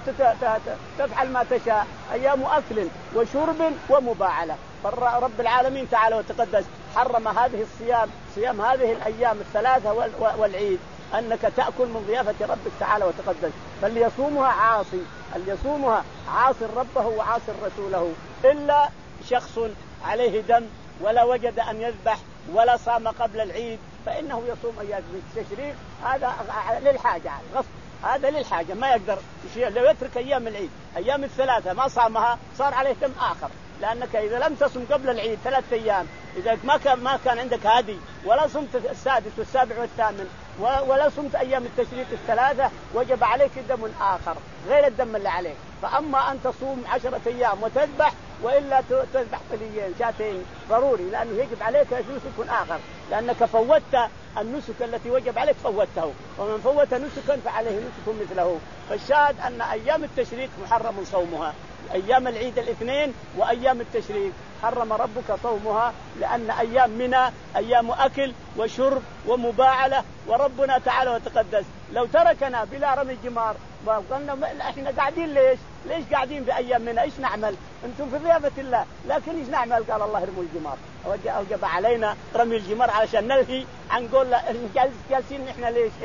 [SPEAKER 2] وتفعل ما تشاء. أيام أكل وشرب ومباعلة، فرب العالمين تعالى وتقدس حرم هذه الصيام، صيام هذه الأيام الثلاثة والعيد، أنك تأكل من ضيافة ربك تعالى وتقدس. فليصومها عاصي، اللي عاصي ربه وعاصي رسوله، إلا شخص عليه دم ولا وجد أن يذبح ولا صام قبل العيد فإنه يصوم أيام التشريق، هذا للحاجة غصب، هذا للحاجة ما يقدر يشيء. لو يترك أيام العيد أيام الثلاثة ما صامها صار عليه دم آخر، لأنك إذا لم تصم قبل العيد ثلاثة أيام، إذا ما كان ما كان عندك هادي ولا صمت السادس والسابع والثامن ولا صمت أيام التشريق الثلاثة وجب عليك دم آخر غير الدم اللي عليك. فأما أن تصوم عشرة أيام وتذبح، وإلا تذبح طليين شاتين ضروري، لأنه يجب عليك نسك آخر، لأنك فوتت النسك التي وجب عليك فوتته، ومن فوت نسكا فعليه نسك مثله. فالشاهد أن أيام التشريق محرم صومها، أيام العيد الاثنين وأيام التشريق حرم ربك صومها، لأن أيام منى أيام أكل وشرب ومباعلة، وربنا تعالى وتقدس لو تركنا بلا رمي الجمار وقلنا احنا قاعدين ليش ليش قاعدين بأيام منى، ايش نعمل؟ انتم في ضيافة الله، لكن ايش نعمل؟ قال الله ارموا الجمار، أوجب علينا رمي الجمار علشان نلهي عن قول جالسين احنا ليش هنا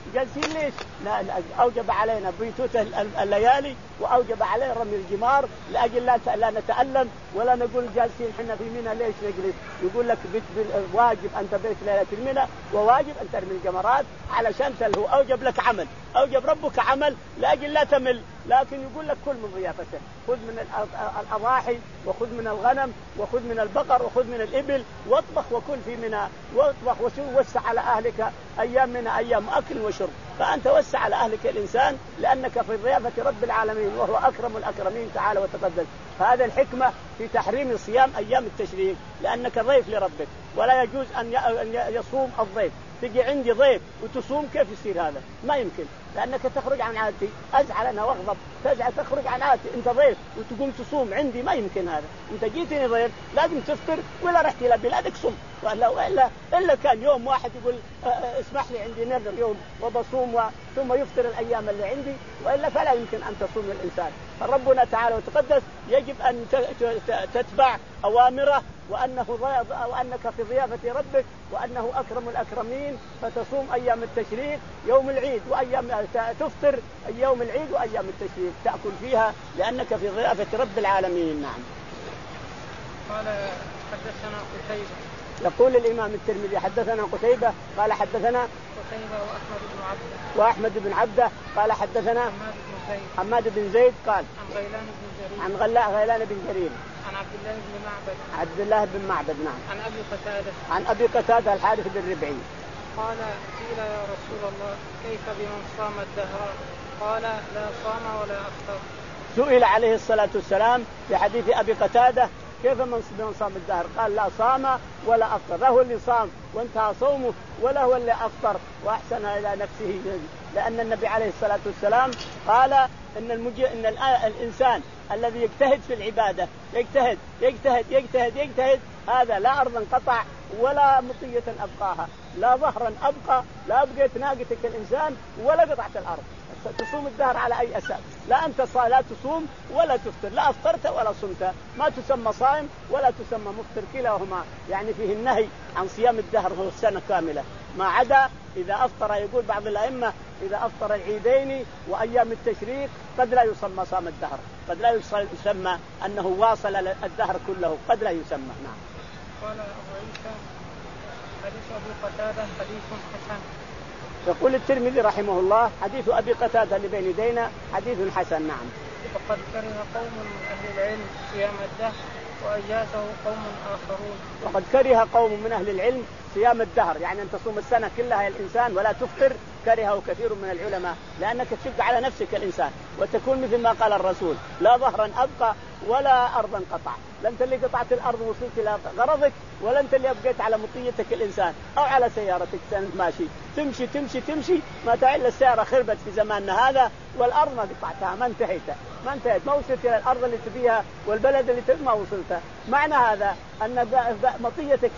[SPEAKER 2] جالسين ليش؟ لا لا أوجب علينا بيتوت الليالي وأوجب علينا رمي الجمار لأجل لا لا نتألم ولا نقول جالسين حنا في منى ليش نجلس. يقول لك واجب أن تبيت ليلة المنى وواجب أن ترمي الجمرات علشان هو أوجب لك عمل، أوجب ربك عمل لأجل لا تمل. لكن يقول لك كل من ضيافته، خذ من الأضاحي وخذ من الغنم وخذ من البقر وخذ من الإبل واطبخ وكل في منى، واطبخ ووسع على أهلك أيام من أيام أكل وشرب. فأنت وسع على أهلك الإنسان لأنك في ضيافة رب العالمين وهو أكرم الأكرمين تعالى وتقدس. فهذا الحكمة في تحريم صيام أيام التشريق لأنك ضيف لربك ولا يجوز أن يصوم الضيف. تجي عندي ضيف وتصوم كيف يصير هذا؟ ما يمكن لأنك تخرج عن عادتي، أزعل أنا وأغضب، تزعل تخرج عن عادتي. أنت ضيف وتقوم تصوم عندي ما يمكن هذا. أنت جيتني ضيف لازم تفطر ولا رحت إلى بلادك صم. وإلا إلا إلا كان يوم واحد يقول اسمح لي عندي نذر يوم وبصوم ثم يفطر الأيام اللي عندي، وإلا فلا يمكن أن تصوم الإنسان. فربنا تعالى وتقدس يجب أن تتبع أوامره وأنه وأنك في ضيافة ربك وأنه أكرم الأكرمين. فتصوم أيام التشريق يوم العيد وأيام تفطر يوم العيد وأيام التشريق تأكل فيها لأنك في ضيافة رب العالمين. نعم.
[SPEAKER 1] قال حدثنا قتيبة.
[SPEAKER 2] يقول الإمام الترمذي حدثنا قتيبة قال حدثنا
[SPEAKER 1] قتيبة وأحمد بن عبده
[SPEAKER 2] وأحمد بن عبده قال حدثنا
[SPEAKER 1] حماد بن زيد
[SPEAKER 2] حماد بن زيد قال
[SPEAKER 1] عن غيلان بن جرير
[SPEAKER 2] عن غلا غيلان بن جرير
[SPEAKER 1] عن عبد الله بن معبد
[SPEAKER 2] عبد الله بن معبد نعم
[SPEAKER 1] عن أبي قتادة
[SPEAKER 2] عن أبي قتادة الحارث بن ربعي
[SPEAKER 1] قال قيل يا رسول الله كيف بمن صام الدهر؟ قال لا صام ولا أفطر.
[SPEAKER 2] سئل عليه الصلاة والسلام في حديث أبي قتادة كيف من صام الدهر؟ قال لا صام ولا أفطر. له اللي صام وانتهى صومه وله هو اللي أفطر وأحسن إلى نفسه. لأن النبي عليه الصلاة والسلام قال إن, المج... إن الإنسان الذي يجتهد في العبادة يجتهد يجتهد يجتهد يجتهد هذا لا أرضا قطع ولا مطية أبقاها، لا ظهرا أبقى، لا أبقيت ناقتك الإنسان ولا قطعة الأرض. تصوم الدهر على أي أساس؟ لا أنت لا تصوم ولا تفطر، لا أفطرت ولا صمت، ما تسمى صائم ولا تسمى مفطر، كلاهما يعني فيه النهي عن صيام الدهر هو السنة كاملة، ما عدا إذا أفطر. يقول بعض الأئمة إذا أفطر العيدين وأيام التشريق قد لا يسمى صام الدهر، قد لا يسمى أنه واصل الدهر كله، قد لا يسمى. نعم.
[SPEAKER 1] قال أبو عيسى حديث أبي قتادة حديث حسن.
[SPEAKER 2] يقول الترمذي رحمه الله حديث أبي قتادة اللي بين يدينا حديث حسن. نعم.
[SPEAKER 1] وقد كره قوم من أهل العلم صيام الدهر وأجازه قوم آخرون.
[SPEAKER 2] وقد كره قوم من أهل العلم صيام الدهر يعني أن تصوم السنة كلها الإنسان ولا تفطر، كرهه كثير من العلماء لأنك تشق على نفسك الإنسان وتكون مثل ما قال الرسول لا ظهرا أبقى ولا أرضا قطع. لا أنت اللي قطعت الأرض وصلت إلى غرضك ولا أنت اللي أبقيت على مطيتك الإنسان أو على سيارتك ماشي تمشي تمشي تمشي ما تعل السيارة خربت في زماننا هذا والأرض ما قطعتها ما انتهيت ما انتهيت ما وصلت إلى الأرض اللي تبيها والبلد اللي تبي ما وصلتها. معنى هذا أن مطيتك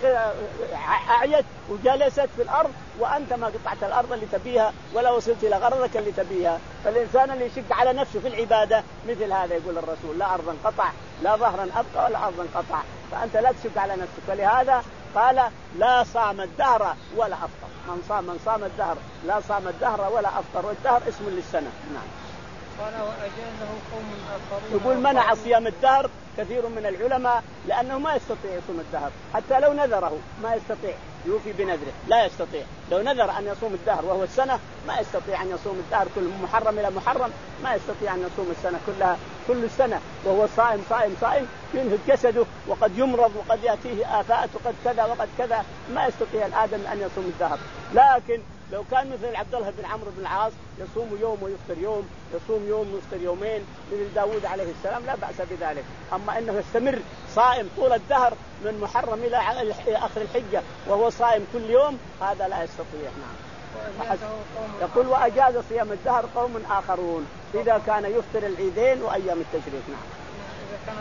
[SPEAKER 2] أعيت وجلست في الأرض وأنت ما قطعت الأرض اللي تبيها ولا وصلت إلى غرضك اللي تبيها. فالإنسان اللي يشق على نفسه في العبادة مثل هذا يقول الرسول لا أرضا قطع لا ظهرا أبقى ولا أرضا قطع، فأنت لا تشق على نفسك. فلهذا قال لا صام الدهر ولا أفطر. من صام من صام الدهر لا صام الدهر ولا أفطر، والدهر اسم للسنة. نعم.
[SPEAKER 1] قال وأجازه قوم آخرون.
[SPEAKER 2] يقول منع صيام الدهر كثير من العلماء لأنه ما يستطيع يصوم الدهر حتى لو نذره ما يستطيع يوفي بنذره، لا يستطيع. لو نذر أن يصوم الدهر وهو السنة ما يستطيع أن يصوم الدهر كله محرم إلى محرم، ما يستطيع أن يصوم السنة كلها كل السنة وهو صائم صائم صائم ينهك جسده وقد يمرض وقد يأتيه آفات وقد كذا وقد كذا، ما يستطيع الآدم أن يصوم الدهر. لكن لو كان مثل عبد الله بن عمرو بن العاص يصوم يوم ويفطر يوم، يصوم يوم ويفطر يومين مثل داود عليه السلام لا بأس بذلك. أما أنه يستمر صائم طول الدهر من محرم إلى آخر الحجة وهو صائم كل يوم هذا لا يستطيع. نعم. يقول وأجاز صيام الدهر قوم آخرون إذا كان يفطر العيدين وأيام التشريق. نعم.
[SPEAKER 1] إذا كان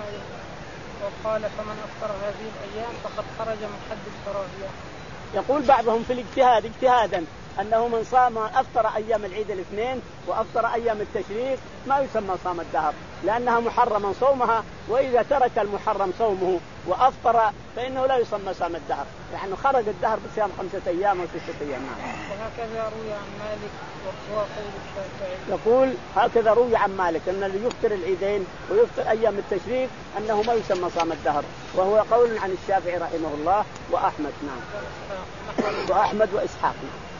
[SPEAKER 1] وقال فمن أفطر هذه الأيام فقد خرج من حد الكراهية.
[SPEAKER 2] يقول بعضهم في الاجتهاد اجتهادا أنه من صام أفطر أيام العيد الاثنين وأفطر أيام التشريق ما يسمى صام الدهر، لأنها محرما صومها، وإذا ترك المحرم صومه وأفطر فإنه لا يسمى صام الدهر، يعني خرج الدهر بصيام خمسة أيام أو ستة أيام.
[SPEAKER 1] وهكذا روي عن مالك وهو قول الشافعي.
[SPEAKER 2] يقول هكذا روي عن مالك أن اللي يفطر العيدين ويفطر أيام التشريق أنه ما يسمى صام الدهر، وهو قول عن الشافعي رحمه الله وأحمد. نعم. وأحمد وإسحاق.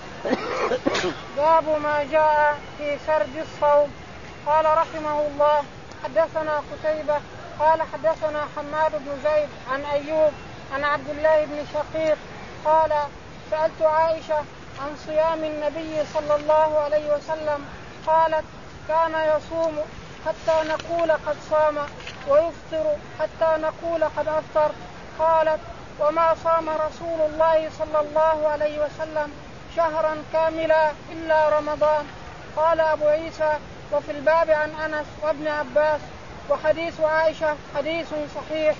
[SPEAKER 1] باب ما جاء في سرد الصوم. قال رحمه الله حدثنا قتيبة قال حدثنا حماد بن زيد عن أيوب عن عبد الله بن شقيق قال سألت عائشة عن صيام النبي صلى الله عليه وسلم قالت كان يصوم حتى نقول قد صام ويفطر حتى نقول قد أفطر. قالت وما صام رسول الله صلى الله عليه وسلم شهرا كاملا إلا رمضان. قال أبو عيسى وفي الباب عن أنس وابن عباس وحديث عائشة حديث صحيح.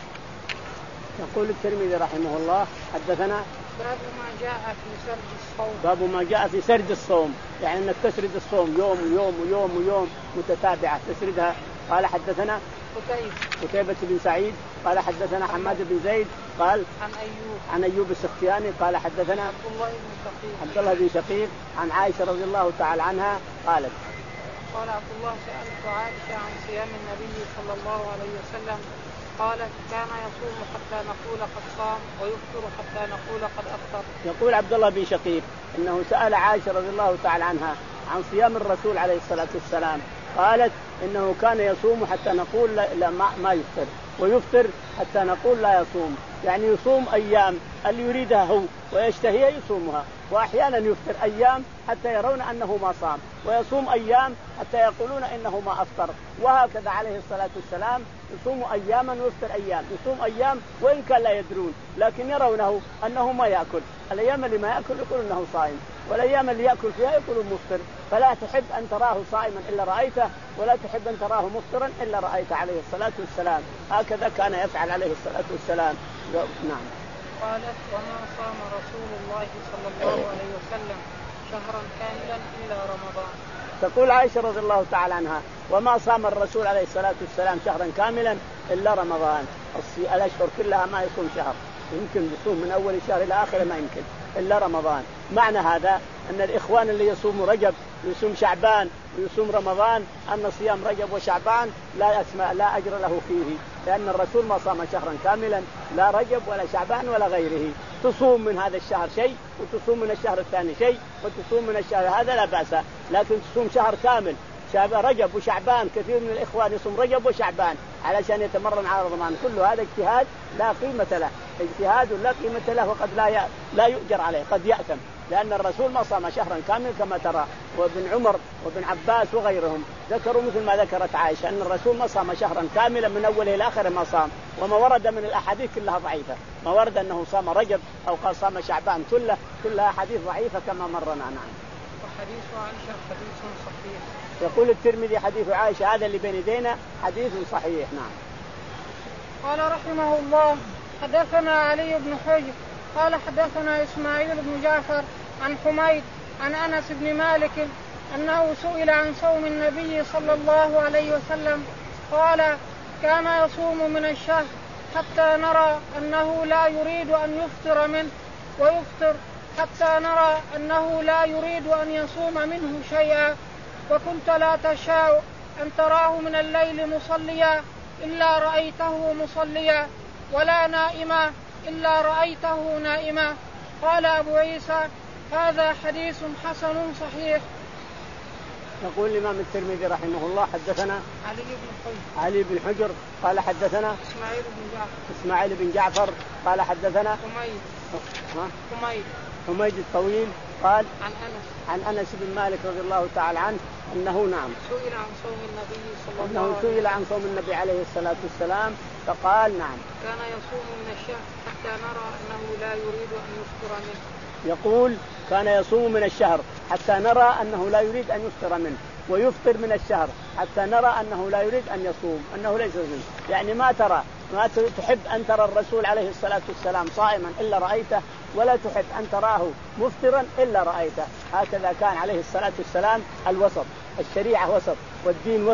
[SPEAKER 2] يقول الترمذي رحمه الله حدثنا
[SPEAKER 1] باب ما جاء في سرد الصوم.
[SPEAKER 2] باب ما جاء في سرد الصوم، يعني أنك تسرد الصوم يوم ويوم ويوم ويوم متتابعة تسردها. قال حدثنا
[SPEAKER 1] قتيبة
[SPEAKER 2] قتيبة بن سعيد قال حدثنا حماد بن زيد قال
[SPEAKER 1] عن أيوب
[SPEAKER 2] عن أيوب السختياني قال حدثنا
[SPEAKER 1] عبد الله بن شقيق
[SPEAKER 2] عبد الله بن شقيق عن عائشة رضي الله تعالى عنها قالت
[SPEAKER 1] قال عبد الله سألت عائشة عن صيام النبي صلى الله عليه وسلم قالت كان يصوم حتى نقول قد صام ويفطر حتى نقول قد أفطر.
[SPEAKER 2] يقول عبد الله بن شقيق إنه سأل عائشة رضي الله تعالى عنها عن صيام الرسول عليه الصلاة والسلام، قالت إنه كان يصوم حتى نقول لا ما, ما يفطر، ويفطر حتى نقول لا يصوم، يعني يصوم أيام اللي يريدها هو ويشتهيها يصومها، وأحيانا يفطر أيام حتى يرون أنه ما صام، ويصوم أيام حتى يقولون إنه ما أفطر، وهكذا عليه الصلاة والسلام يصوم أياما ويفطر أيام، يصوم أيام وإن كان لا يدرون لكن يرونه أنه ما يأكل، الأيام اللي ما يأكل يقول أنه صائم، والأيام اللي يأكل فيها يقول مفطر. فلا تحب أن تراه صائما إلا رأيته، ولا تحب أن تراه مفطرا إلا رأيته عليه الصلاة والسلام، هكذا كان يفعل عليه الصلاة والسلام. نعم.
[SPEAKER 1] قالت وما صام رسول الله صلى الله عليه وسلم شهرا كاملا إلا رمضان.
[SPEAKER 2] تقول عائشة رضي الله تعالى عنها وما صام الرسول عليه الصلاة والسلام شهرا كاملا إلا رمضان، الأشهر كلها ما يصوم شهر، يمكن يصوم من أول الشهر إلى آخره ما يمكن إلا رمضان. معنى هذا أن الإخوان اللي يصوموا رجب ويصوم شعبان ويصوم رمضان أن صيام رجب وشعبان لا أسماء لا أجر له فيه، لأن الرسول ما صام شهرا كاملا لا رجب ولا شعبان ولا غيره. تصوم من هذا الشهر شيء وتصوم من الشهر الثاني شيء وتصوم من الشهر هذا لا بأس، لكن تصوم شهر كامل رجب وشعبان، كثير من الإخوان يصوم رجب وشعبان علشان يتمرن على رمضان، كل هذا اجتهاد لا قيمة له، اجتهاد لا قيمة له وقد لا لا يؤجر عليه، قد يأثم، لأن الرسول ما صام شهرا كامل كما ترى، وابن عمر وابن عباس وغيرهم ذكروا مثل ما ذكرت عائشة أن الرسول ما صام شهرا كاملا من أوله إلى آخره ما صام، وما ورد من الأحاديث كلها ضعيفة، ما ورد أنه صام رجب أو قال صام شعبان كله كلها أحاديث ضعيفة كما مرنا. نعم.
[SPEAKER 1] وحديث عائشة حديث صحيح.
[SPEAKER 2] يقول الترمذي حديث عائشة هذا اللي بين يدينا حديث صحيح. نعم.
[SPEAKER 1] قال رحمه الله حدثنا علي بن حجر قال حدثنا إسماعيل بن جعفر عن حميد عن أنس بن مالك أنه سئل عن صوم النبي صلى الله عليه وسلم قال كان يصوم من الشهر حتى نرى أنه لا يريد أن يفطر منه ويفطر حتى نرى أنه لا يريد أن يصوم منه شيئا، وكنت لا تشاء أن تراه من الليل مصليا إلا رأيته مصليا ولا نائما إلا رأيته نائما. قال أبو عيسى هذا حديث حسن صحيح.
[SPEAKER 2] يقول الإمام الترمذي رحمه الله حدثنا
[SPEAKER 1] علي بن حجر
[SPEAKER 2] علي بن حجر قال حدثنا
[SPEAKER 1] إسماعيل بن جعفر
[SPEAKER 2] إسماعيل بن جعفر قال حدثنا
[SPEAKER 1] حميد حميد
[SPEAKER 2] حميد الطويل قال
[SPEAKER 1] عن أنس
[SPEAKER 2] عن أنس بن مالك رضي الله تعالى عنه أنه نعم
[SPEAKER 1] سئل عن صوم النبي صلى الله
[SPEAKER 2] أنه سئل عن صوم النبي عليه الصلاة والسلام فقال نعم
[SPEAKER 1] كان يصوم من الشهر حتى نرى أنه لا يريد أن يفطر منه.
[SPEAKER 2] يقول كان يصوم من الشهر حتى نرى أنه لا يريد أن يفطر منه، ويفطر من الشهر حتى نرى أنه لا يريد أن يصوم، أنه ليس منه، يعني ما ترى ما تحب أن ترى الرسول عليه الصلاة والسلام صائما إلا رأيته، ولا تحب أن تراه مفطرا إلا رأيته. هكذا كان عليه الصلاة والسلام الوسط، الشريعة وسط والدين وسط،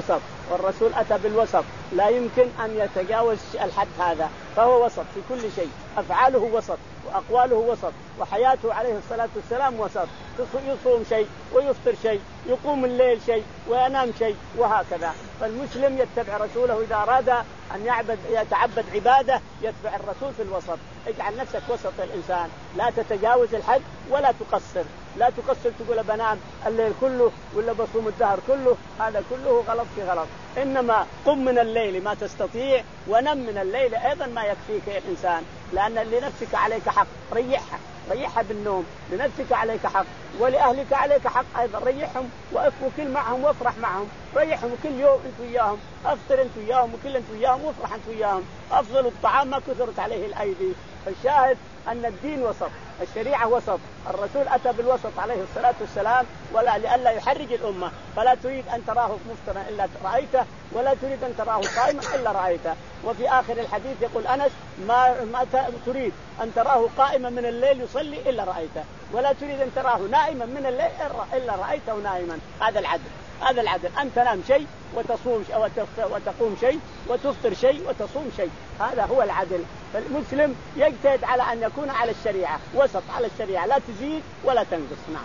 [SPEAKER 2] والرسول أتى بالوسط، لا يمكن أن يتجاوز الحد هذا، فهو وسط في كل شيء، أفعاله وسط وأقواله وسط، وحياته عليه الصلاة والسلام وسط، يصوم شيء ويفطر شيء، يقوم الليل شيء وينام شيء، وهكذا. فالمسلم يتبع رسوله إذا أراد أن يعبد يتعبد عبادة يتبع الرسول في الوسط. اجعل نفسك وسط الإنسان، لا تتجاوز الحد ولا تقصر، لا تقصر تقول بنام الليل كله ولا بصوم الدهر كله، هذا كله غلط في غلط. إنما قم من الليل ما تستطيع ونم من الليل أيضا ما يكفيك يا الإنسان، لأن لنفسك عليك حق، ريحها ريحها بالنوم، لنفسك عليك حق ولأهلك عليك حق أيضا، ريحهم وكل معهم وافرح معهم، ريحهم كل يوم أنت وياهم، أفطر أنت وياهم وكل أنت وياهم وافرح أنت وياهم. أفضل الطعام ما كثرت عليه الأيدي. فالشاهد أن الدين وسط، الشريعة وسط، الرسول أتى بالوسط عليه الصلاة والسلام، ولا لئلا يحرج الأمة، فلا تريد أن تراه مفطرا إلا رأيته، ولا تريد أن تراه صائما إلا رأيته. وفي آخر الحديث يقول أنس ما, ما تريد أن تراه قائما من الليل يصلي إلا رأيته، ولا تريد أن تراه نائما من الليل إلا رأيته نائما. هذا العدل، هذا العدل، أن تنام شيء وتصوم وتقوم شيء وتفطر شيء وتصوم شيء، هذا هو العدل. فالمسلم يجتهد على أن يكون على الشريعة، وسط على الشريعة، لا تزيد ولا تنقص. نعم.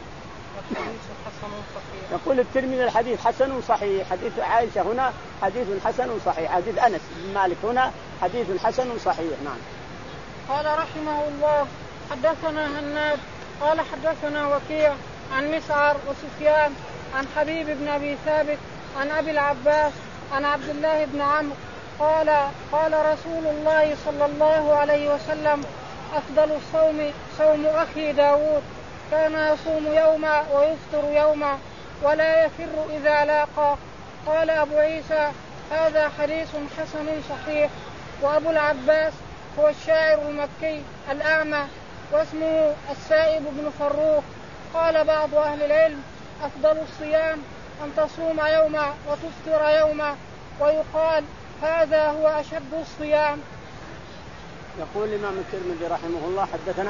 [SPEAKER 2] يقول الترمذي الحديث حسن صحيح، حديث عائشة هنا حديث حسن صحيح، حديث أنس بن مالك هنا حديث حسن صحيح. نعم.
[SPEAKER 1] قال رحمه الله حدثنا هناد قال حدثنا وكيع عن مسعر وسفيان عن حبيب بن أبي ثابت عن أبي العباس عن عبد الله بن عمرو قال قال رسول الله صلى الله عليه وسلم أفضل الصوم صوم أخي داود، كان يصوم يوما ويفطر يوما ولا يفر إذا لاقى. قال أبو عيسى هذا حديث حسن صحيح. وأبو العباس هو الشاعر المكي الأعمى واسمه السائب بن فروخ. قال بعض أهل العلم أفضل الصيام أن تصوم يوما وتفطر يوما، ويقال هذا هو أشد الصيام.
[SPEAKER 2] يقول الإمام الترمذي رحمه الله حدثنا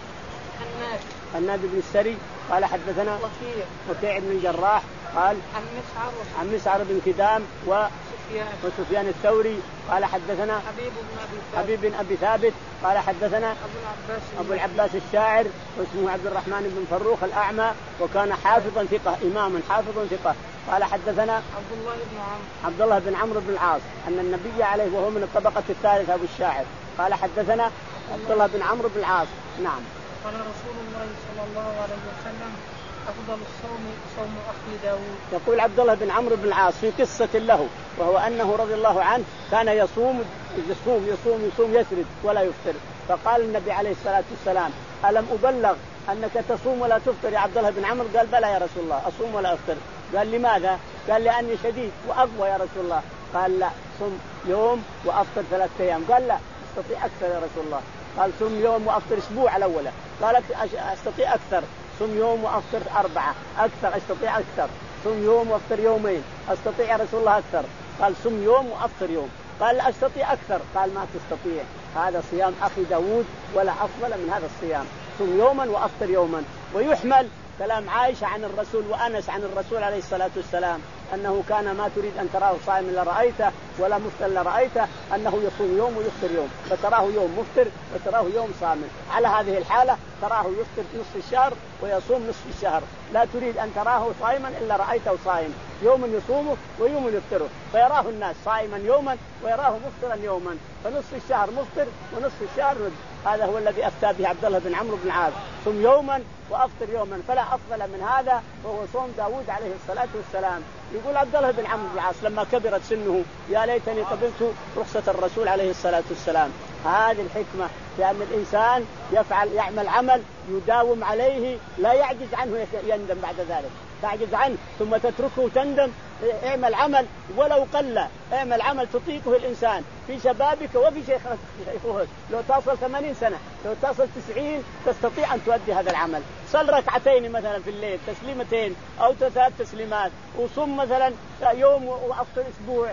[SPEAKER 1] هناد
[SPEAKER 2] هناد بن السري قال حدثنا
[SPEAKER 1] وكيع
[SPEAKER 2] وكيع بن الجراح قال
[SPEAKER 1] عن مسعر
[SPEAKER 2] عن مسعر بن كدام
[SPEAKER 1] وسفيان
[SPEAKER 2] وسفيان الثوري قال حدثنا
[SPEAKER 1] حبيب بن أبي ثابت
[SPEAKER 2] حبيب بن أبي ثابت قال حدثنا
[SPEAKER 1] أبو العباس
[SPEAKER 2] أبو العباس الشاعر واسمه عبد الرحمن بن فروخ الأعمى، وكان حافظا ثقة إماما حافظا ثقة. قال حدثنا
[SPEAKER 1] عبد الله بن عمرو
[SPEAKER 2] عبد الله بن عمرو بن العاص أن النبي عليه وهو من الطبقة الثالثة أبو الشاعر قال حدثنا عبد الله بن عمرو بن العاص. نعم.
[SPEAKER 1] قال رسول الله صلى الله عليه وسلم أفضل الصوم صوم أخي داود.
[SPEAKER 2] يقول عبد الله بن عمرو بن العاص في قصة له، وهو أنه رضي الله عنه كان يصوم يصوم يصوم يصوم يسرد ولا يفطر، فقال النبي عليه الصلاة والسلام ألم أبلغ أنك تصوم ولا تفطر يا عبد الله بن عمرو؟ قال بلى يا رسول الله أصوم ولا أفطر. قال لماذا؟ قال لأني شديد وأقوى يا رسول الله. قال لا، صم يوم وأفطر ثلاثة أيام. قال لا، أستطيع أكثر يا رسول الله. قال صم يوم وأفطر أسبوع الأولى. قال أستطيع أكثر. صم يوم وأفطر أربعة. أكثر أستطيع أكثر. صم يوم وأفطر يومين. أستطيع يا رسول الله أكثر. قال صم يوم وأفطر يوم. قال لا أستطيع أكثر. قال ما تستطيع، هذا صيام أخي داود ولا أفضل من هذا الصيام، صم يوما وأفطر يوما. ويحمل كلام عائشة عن الرسول وأنس عن الرسول عليه الصلاة والسلام أنه كان ما تريد أن تراه صائم إلا رأيته ولا مفطر إلا رأيته، أنه يصوم يوم ويفطر يوم، فتراه يوم مفطر وتراه يوم صائم. على هذه الحالة تراه يفطر نصف الشهر ويصوم نصف الشهر، لا تريد أن تراه صائما إلا رأيته صائم، يوم يصومه ويوم يفطره، فيراه الناس صائما يوما ويراه مفطرا يوما، فنصف الشهر مفطر ونصف الشهر رد. هذا هو الذي أفتى به عبد الله بن عمرو بن العاص، صم يوما وأفطر يوما، فلا أفضل من هذا وهو صوم داود عليه الصلاة والسلام. يقول عبد الله بن عمرو بن العاص لما كبرت سنه يا ليتني قبلت رخصة الرسول عليه الصلاة والسلام. هذه الحكمة، لأن الإنسان يفعل يعمل عمل يداوم عليه لا يعجز عنه يندم بعد ذلك، تعجز عنه ثم تتركه وتندم. اعمل عمل ولو قل، اعمل عمل تطيقه الإنسان في شبابك وفي شيخوخك، لو تصل ثمانين سنة لو تصل تسعين تستطيع أن تؤدي هذا العمل. صل ركعتين مثلا في الليل، تسليمتين أو ثلاث تسليمات، وصم مثلا يوم وأفطر أسبوع،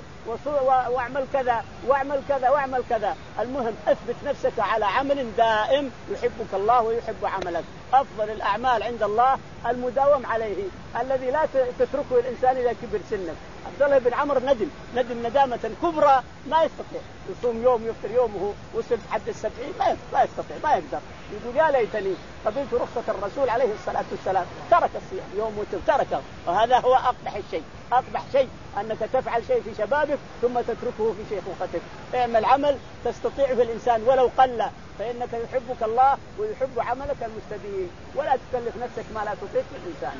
[SPEAKER 2] واعمل كذا واعمل كذا واعمل كذا. المهم اثبت نفسك على عمل دائم يحبك الله ويحب عملك. أفضل الأعمال عند الله المداوم عليه، الذي لا تتركه الإنسان إذا كبر سنك، عبد الله بن عمرو ندم ندم ندامة كبرى ما يستطيع يصوم يوم يفطر يوم وهو وصل حد السبعين ما ما يستطيع ما يقدر. يقول يا ليتني قبلت رخصة الرسول عليه الصلاة والسلام ترك الصيام يوم وتركه. وهذا هو أقبح الشيء أقبح شيء أنك تفعل شيء في شبابك ثم تتركه في شيخوختك. اعمل عمل تستطيع في الإنسان ولو قل فإنك يحبك الله ويحب عملك المستديم ولا تكلف نفسك ما لا تطيق الإنسان.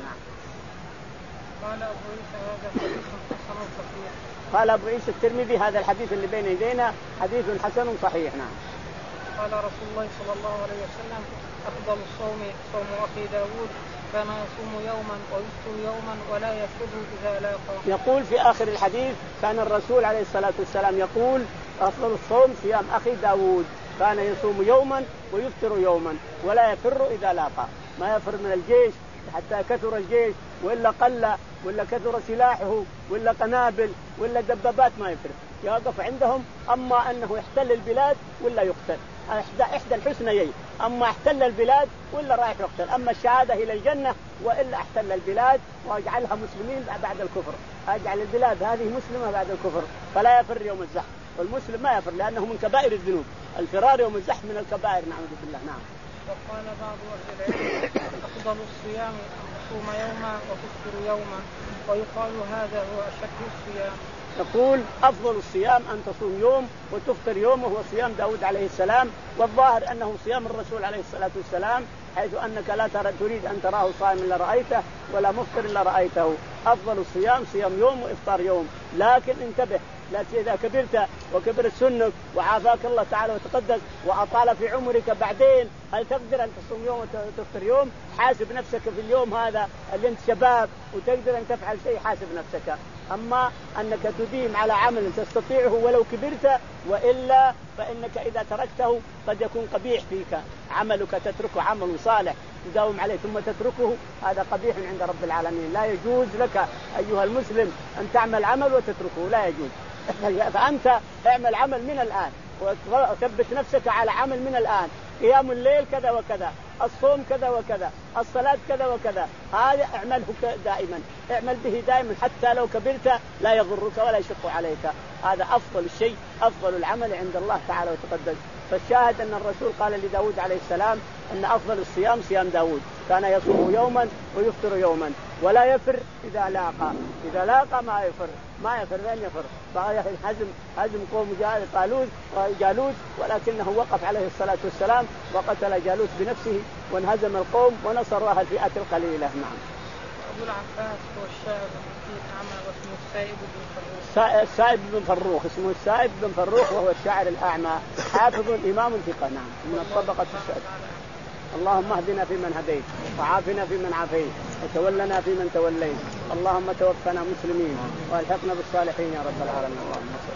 [SPEAKER 1] قال أبو عيسى هذا حديث حسن صحيح.
[SPEAKER 2] قال أبو عيسى الترمذي هذا الحديث اللي بين يدينا حديث حسن صحيح. نعم.
[SPEAKER 1] قال رسول الله صلى الله عليه وسلم أفضل الصوم صوم أخي داود كان يصوم يوما ويفطر يوما ولا يفطر إذا لاقى.
[SPEAKER 2] يقول في آخر الحديث كان الرسول عليه الصلاة والسلام يقول أفضل الصوم صيام أخي داود كان يصوم يوما ويفطر يوما ولا يفر إذا لاقى. ما يفر من الجيش حتى كثر الجيش وإلا قل ولا كثر سلاحه ولا قنابل ولا دبابات ما يفر يقف عندهم. أما أنه يحتل البلاد ولا يقتل إحدى إحدى الحسنيين. أما احتل البلاد ولا رايح يقتل. أما الشهادة إلى الجنة وإلا احتل البلاد وأجعلها مسلمين بعد الكفر. أجعل البلاد هذه مسلمة بعد الكفر فلا يفر يوم الزحف. والمسلم ما يفر لأنه من كبائر الذنوب. الفرار يوم الزحف من الكبائر نعوذ بالله. نعم.
[SPEAKER 1] وقال بعض أهل العلم أفضل الصيام أن تصوم يوما وتفطر يوما ويقال هذا هو أشد الصيام.
[SPEAKER 2] يقول أفضل الصيام أن تصوم يوم وتفطر يوم وهو صيام داود عليه السلام. والظاهر أنه صيام الرسول عليه الصلاة والسلام حيث أنك لا تريد أن تراه صائم إلا رأيته ولا مفطر إلا رأيته. أفضل الصيام صيام يوم وإفطار يوم. لكن انتبه لا إذا كبرت وكبرت سنك وعافاك الله تعالى وتقدس وأطال في عمرك بعدين هل تقدر أن تصوم يوم وتفطر يوم؟ حاسب نفسك في اليوم هذا اللي أنت شباب وتقدر أن تفعل شيء حاسب نفسك. أما أنك تديم على عمل تستطيعه ولو كبرت وإلا فإنك إذا تركته قد يكون قبيح فيك عملك تتركه عمل صالح تداوم عليه ثم تتركه هذا قبيح عند رب العالمين. لا يجوز لك أيها المسلم أن تعمل عمل وتتركه لا يجوز. فأنت اعمل عمل من الآن وثبت نفسك على عمل من الآن. قيام الليل كذا وكذا الصوم كذا وكذا الصلاة كذا وكذا هذا اعمله دائما اعمل به دائما حتى لو كبرت لا يضرك ولا يشق عليك. هذا أفضل الشيء أفضل العمل عند الله تعالى وتقدس. فالشاهد أن الرسول قال لداود عليه السلام أن أفضل الصيام صيام داود كان يصوم يوما ويفطر يوما ولا يفر إذا لاقى. إذا لاقى ما يفر ما يفر لن يفر. هزم هزم قوم طالوت وجالوت ولكنه وقف عليه الصلاة والسلام وقتل جالوت بنفسه وانهزم القوم ونصرها الفئة القليلة. نعم.
[SPEAKER 1] أبو العباس هو الشاعر الأعمى واسمه السائب بن فروخ.
[SPEAKER 2] السائب بن فروخ اسمه السائب بن فروخ وهو الشاعر الأعمى حافظ إمام ثقة. نعم من الطبقة السادسة. اللهم اهدنا فيمن هديت وعافنا فيمن عافيت وتولنا فيمن توليت. اللهم توفنا مسلمين والحقنا بالصالحين يا رب العالمين. اللهم